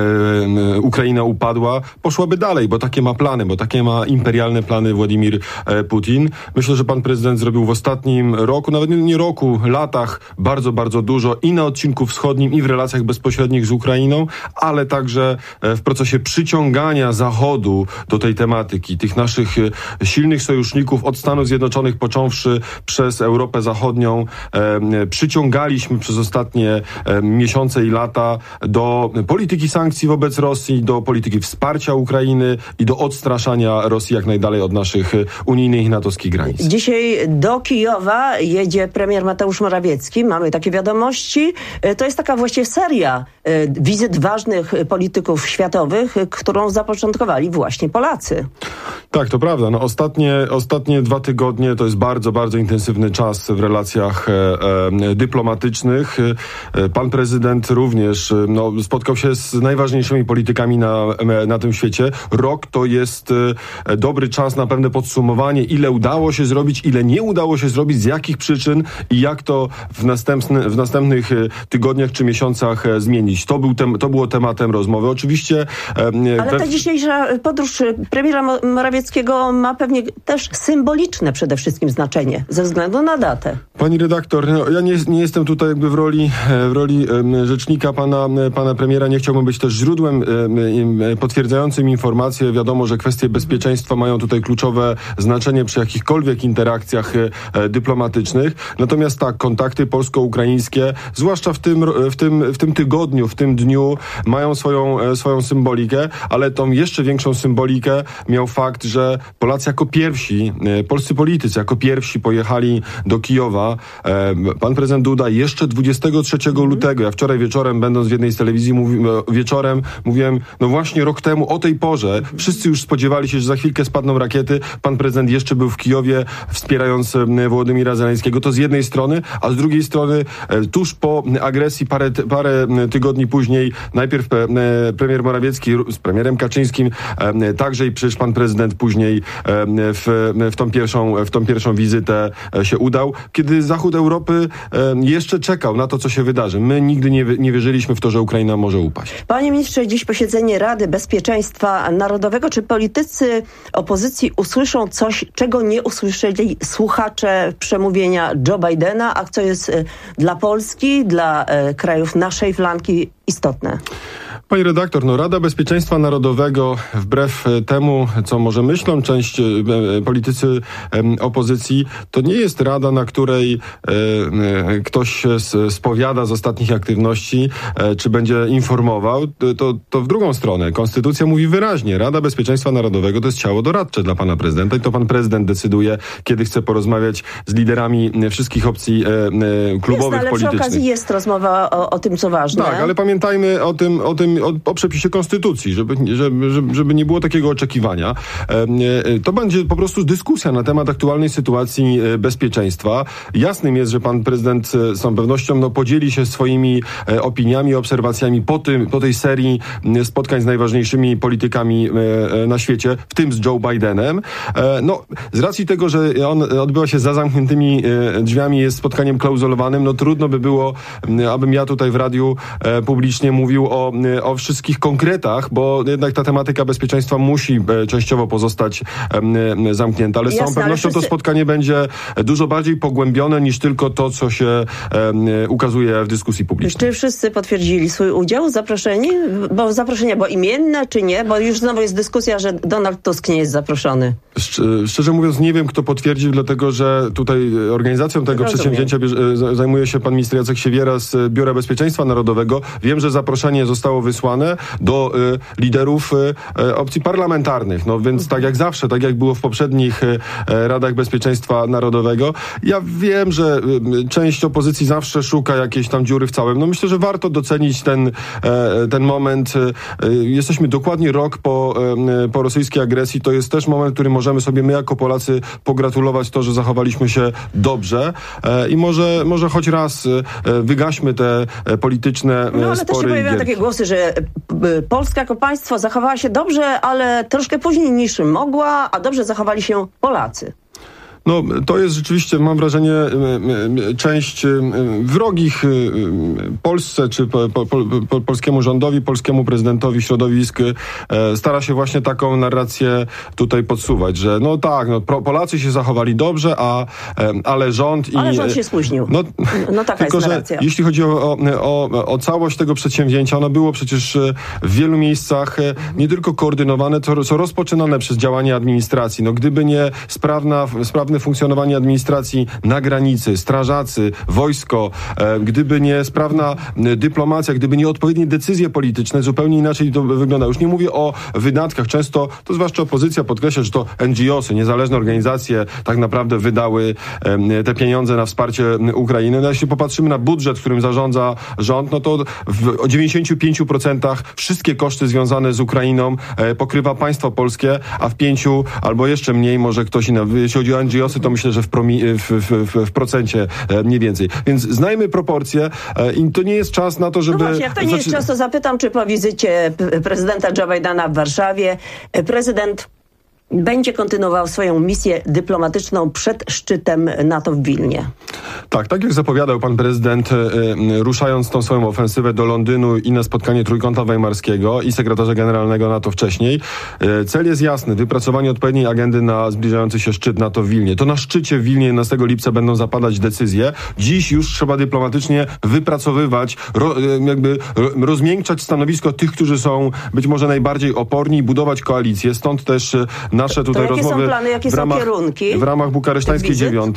Ukraina upadła, poszłaby dalej, bo takie ma plany, bo takie ma imperialne plany Władimir Putin. Myślę, że pan prezydent zrobił w ostatnim roku, nawet nie roku, latach bardzo, bardzo dużo i na odcinku wschodnim, i w relacjach bezpośrednich z Ukrainą, ale także w procesie przyciągania Zachodu do tej tematyki, tych naszych silnych sojuszników od Stanów Zjednoczonych począwszy przez Europę Zachodnią, przyciągaliśmy przez ostatnie miesiące i lata do polityki sankcji wobec Rosji, do polityki wsparcia Ukrainy i do odstraszania Rosji jak najdalej od naszych unijnych i natowskich granic. Dzisiaj do Kijowa jedzie premier Mateusz Morawiecki. Mamy takie wiadomości. To jest taka właściwie seria wizyt ważnych polityków światowych, którą zapoczątkowali właśnie Polacy. Tak, to prawda. No, ostatnie 2 tygodnie to jest bardzo, bardzo intensywny czas w relacjach dyplomatycznych. Pan prezydent również spotkał się z najważniejszymi politykami na tym świecie. Rok to jest dobry czas na pewne podsumowanie, ile udało się zrobić, ile nie udało się zrobić, z jakich przyczyn i jak to w następnych tygodniach czy miesiącach zmienić. To było tematem rozmowy. Oczywiście... Ale ta dzisiejsza podróż premiera Morawieckiego ma pewnie też symboliczne przede wszystkim znaczenie, ze względu na datę. Pani redaktor, ja nie jestem tutaj jakby w roli rzecznika pana premiera. Nie chciałbym być też źródłem potwierdzającym informacje. Wiadomo, że kwestie bezpieczeństwa mają tutaj kluczowe znaczenie przy jakichkolwiek interakcjach dyplomatycznych. Natomiast tak, kontakty polsko-ukraińskie, zwłaszcza w tym tygodniu, w tym dniu, mają swoją symbolikę, ale tą jeszcze większą symbolikę miał fakt, że Polacy jako pierwsi, polscy politycy jako pierwsi pojechali do Kijowa. Pan prezydent Duda jeszcze 23 lutego, ja wczoraj wieczorem, będąc w jednej z telewizji, mówiłem, no właśnie rok temu o tej porze wszyscy już spodziewali się, że za chwilkę spadną rakiety. Pan prezydent jeszcze był w Kijowie, wspierając Wołodymira Zełenskiego. To z jednej strony, a z drugiej strony tuż po agresji parę tygodni później najpierw premier Morawiecki z premierem Kaczyńskim, także i przecież pan prezydent później w tą pierwszą wizytę się udał, kiedy Zachód Europy jeszcze czekał na to, co się wydarzy. My nigdy nie wierzyliśmy w to, że Ukraina może upaść. Panie ministrze, dziś posiedzenie Rady Bezpieczeństwa Narodowego. Czy politycy opozycji usłyszą coś, czego nie usłyszeli słuchacze przemówienia Joe Bidena, a co jest dla Polski, dla krajów naszej flanki istotne? Pani redaktor, Rada Bezpieczeństwa Narodowego, wbrew temu, co może myślą część politycy opozycji, to nie jest rada, na której ktoś się spowiada z ostatnich aktywności, czy będzie informował. To w drugą stronę. Konstytucja mówi wyraźnie, Rada Bezpieczeństwa Narodowego to jest ciało doradcze dla pana prezydenta i to pan prezydent decyduje, kiedy chce porozmawiać z liderami wszystkich opcji klubowych, ale politycznych. Przy okazji jest rozmowa o tym, co ważne. Tak, ale pamiętajmy o przepisie konstytucji, żeby nie było takiego oczekiwania. To będzie po prostu dyskusja na temat aktualnej sytuacji bezpieczeństwa. Jasnym jest, że pan prezydent z całą pewnością podzieli się swoimi opiniami, obserwacjami po tej serii spotkań z najważniejszymi politykami na świecie, w tym z Joe Bidenem. Z racji tego, że on odbywa się za zamkniętymi drzwiami, jest spotkaniem klauzulowanym, trudno by było, abym ja tutaj w radiu publicznie mówił o wszystkich konkretach, bo jednak ta tematyka bezpieczeństwa musi częściowo pozostać zamknięta, ale z całą pewnością to spotkanie będzie dużo bardziej pogłębione niż tylko to, co się ukazuje w dyskusji publicznej. Czy wszyscy potwierdzili swój udział, zaproszeni? Bo zaproszenie było imienne, czy nie? Bo już znowu jest dyskusja, że Donald Tusk nie jest zaproszony. Szczerze mówiąc, nie wiem, kto potwierdził, dlatego że tutaj organizacją tego przedsięwzięcia zajmuje się pan minister Jacek Siewiera z Biura Bezpieczeństwa Narodowego. Wiem, że zaproszenie zostało wysłane do liderów opcji parlamentarnych. Więc tak jak zawsze, tak jak było w poprzednich Radach Bezpieczeństwa Narodowego. Ja wiem, że część opozycji zawsze szuka jakiejś tam dziury w całym. Myślę, że warto docenić ten moment. Jesteśmy dokładnie rok po rosyjskiej agresji. To jest też moment, który możemy sobie my jako Polacy pogratulować to, że zachowaliśmy się dobrze i może choć raz wygaśmy te polityczne spory. Ale też się pojawiają takie głosy, że Polska jako państwo zachowała się dobrze, ale troszkę później niż mogła, a dobrze zachowali się Polacy. To jest rzeczywiście, mam wrażenie, część wrogich Polsce czy polskiemu rządowi, polskiemu prezydentowi środowisk stara się właśnie taką narrację tutaj podsuwać, że Polacy się zachowali dobrze, ale rząd Ale rząd się spóźnił. Taka tylko, jest narracja. Że jeśli chodzi o całość tego przedsięwzięcia, ono było przecież w wielu miejscach nie tylko koordynowane, co rozpoczynane przez działanie administracji. Gdyby nie sprawne funkcjonowanie administracji na granicy, strażacy, wojsko, gdyby nie sprawna dyplomacja, gdyby nie odpowiednie decyzje polityczne, zupełnie inaczej to by wyglądało. Już nie mówię o wydatkach. Często, to zwłaszcza opozycja podkreśla, że to NGO-sy, niezależne organizacje tak naprawdę wydały te pieniądze na wsparcie Ukrainy. Jeśli popatrzymy na budżet, którym zarządza rząd, to w 95% wszystkie koszty związane z Ukrainą pokrywa państwo polskie, a w 5% albo jeszcze mniej może ktoś inny. Jeśli chodzi o NGO-sy, to myślę, że w procencie mniej więcej. Więc znajmy proporcje i to nie jest czas na to, żeby... Właśnie, jak to nie jest czas, to zapytam, czy po wizycie prezydenta Joe Bidena w Warszawie prezydent będzie kontynuował swoją misję dyplomatyczną przed szczytem NATO w Wilnie. Tak jak zapowiadał pan prezydent, ruszając tą swoją ofensywę do Londynu i na spotkanie Trójkąta Weimarskiego i sekretarza generalnego NATO wcześniej, cel jest jasny, wypracowanie odpowiedniej agendy na zbliżający się szczyt NATO w Wilnie. To na szczycie w Wilnie 11 lipca będą zapadać decyzje. Dziś już trzeba dyplomatycznie wypracowywać, rozmiękczać stanowisko tych, którzy są być może najbardziej oporni, budować koalicję. Stąd też nasze tutaj jakie rozmowy są plany, jakie są kierunki w ramach bukaresztańskiej 9.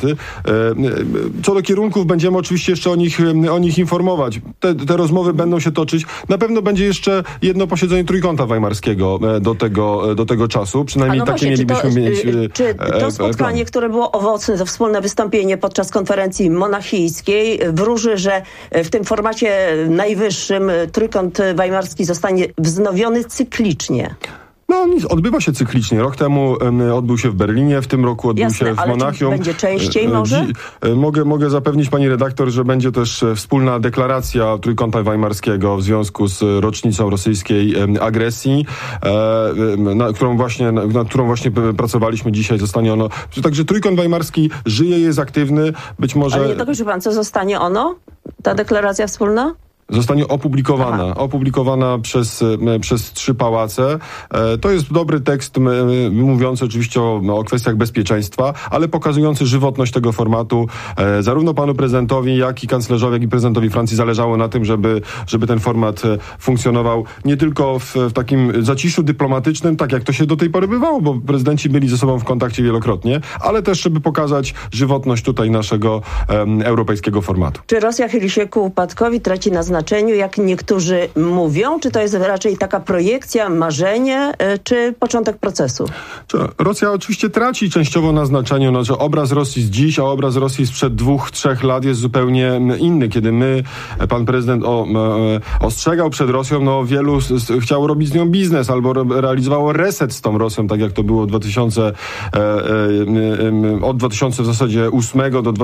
Co do kierunków będziemy oczywiście jeszcze o nich informować. Te rozmowy będą się toczyć. Na pewno będzie jeszcze jedno posiedzenie Trójkąta Weimarskiego do tego czasu. Przynajmniej takie mielibyśmy mieć. Czy to spotkanie, które było owocne, to wspólne wystąpienie podczas konferencji monachijskiej wróży, że w tym formacie najwyższym Trójkąt Weimarski zostanie wznowiony cyklicznie? Odbywa się cyklicznie. Rok temu odbył się w Berlinie, w tym roku odbył się w Monachium. Będzie częściej może? Mogę zapewnić pani redaktor, że będzie też wspólna deklaracja Trójkąta Weimarskiego w związku z rocznicą rosyjskiej agresji, nad którą właśnie pracowaliśmy dzisiaj. Zostanie ono. Także Trójkąt Weimarski żyje, jest aktywny. Być może. Ale nie dokończy pan, co zostanie ono? Ta deklaracja wspólna? Zostanie opublikowana przez 3 pałace. To jest dobry tekst mówiący oczywiście o kwestiach bezpieczeństwa, ale pokazujący żywotność tego formatu. Zarówno panu prezydentowi, jak i kanclerzowi, jak i prezydentowi Francji zależało na tym, żeby ten format funkcjonował nie tylko w takim zaciszu dyplomatycznym, tak jak to się do tej pory bywało, bo prezydenci byli ze sobą w kontakcie wielokrotnie, ale też żeby pokazać żywotność tutaj naszego europejskiego formatu. Czy Rosja chyli się ku upadkowi, traci na znaczeniu, jak niektórzy mówią? Czy to jest raczej taka projekcja, marzenie, czy początek procesu? Rosja oczywiście traci częściowo na znaczeniu, że obraz Rosji z dziś, a obraz Rosji sprzed 2-3 lat jest zupełnie inny. Kiedy pan prezydent ostrzegał przed Rosją, wielu chciało robić z nią biznes albo realizowało reset z tą Rosją, tak jak to było od 2000 w zasadzie 8 do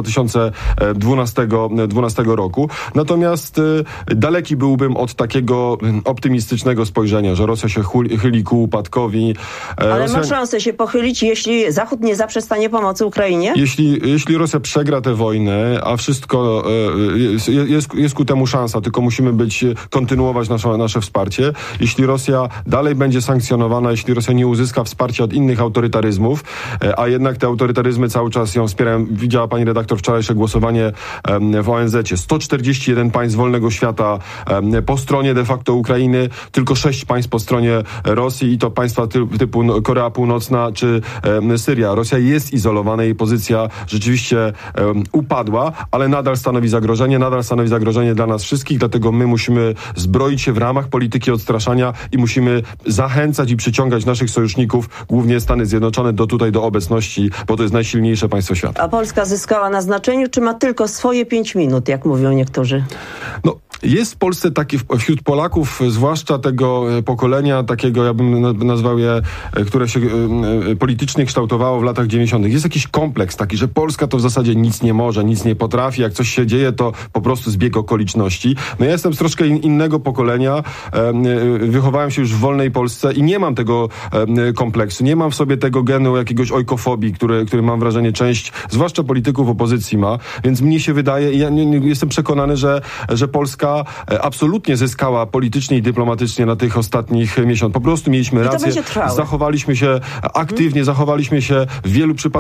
2012 roku. Natomiast daleki byłbym od takiego optymistycznego spojrzenia, że Rosja się chyli ku upadkowi. Ale ma szansę się pochylić, jeśli Zachód nie zaprzestanie pomocy Ukrainie? Jeśli Rosja przegra tę wojnę, a wszystko jest ku temu szansa, tylko musimy kontynuować nasze wsparcie. Jeśli Rosja dalej będzie sankcjonowana, jeśli Rosja nie uzyska wsparcia od innych autorytaryzmów, a jednak te autorytaryzmy cały czas ją wspierają. Widziała pani redaktor wczorajsze głosowanie w ONZ-cie. 141 państw wolnego świata po stronie de facto Ukrainy, tylko 6 państw po stronie Rosji i to państwa typu Korea Północna czy Syria. Rosja jest izolowana, jej pozycja rzeczywiście upadła, ale nadal stanowi zagrożenie dla nas wszystkich, dlatego my musimy zbroić się w ramach polityki odstraszania i musimy zachęcać i przyciągać naszych sojuszników, głównie Stany Zjednoczone, do obecności, bo to jest najsilniejsze państwo świata. A Polska zyskała na znaczeniu, czy ma tylko swoje 5 minut, jak mówią niektórzy? Jest w Polsce wśród Polaków, zwłaszcza tego pokolenia, takiego ja bym nazwał je, które się politycznie kształtowało w latach 90. Jest jakiś kompleks taki, że Polska to w zasadzie nic nie może, nic nie potrafi, jak coś się dzieje, to po prostu zbieg okoliczności. Ja jestem z troszkę innego pokolenia, wychowałem się już w wolnej Polsce i nie mam tego kompleksu, nie mam w sobie tego genu jakiegoś ojkofobii, który mam wrażenie część, zwłaszcza polityków opozycji ma, więc mnie się wydaje i ja jestem przekonany, że Polska absolutnie zyskała politycznie i dyplomatycznie na tych ostatnich miesiącach. Po prostu mieliśmy rację, zachowaliśmy się aktywnie, zachowaliśmy się w wielu przypadkach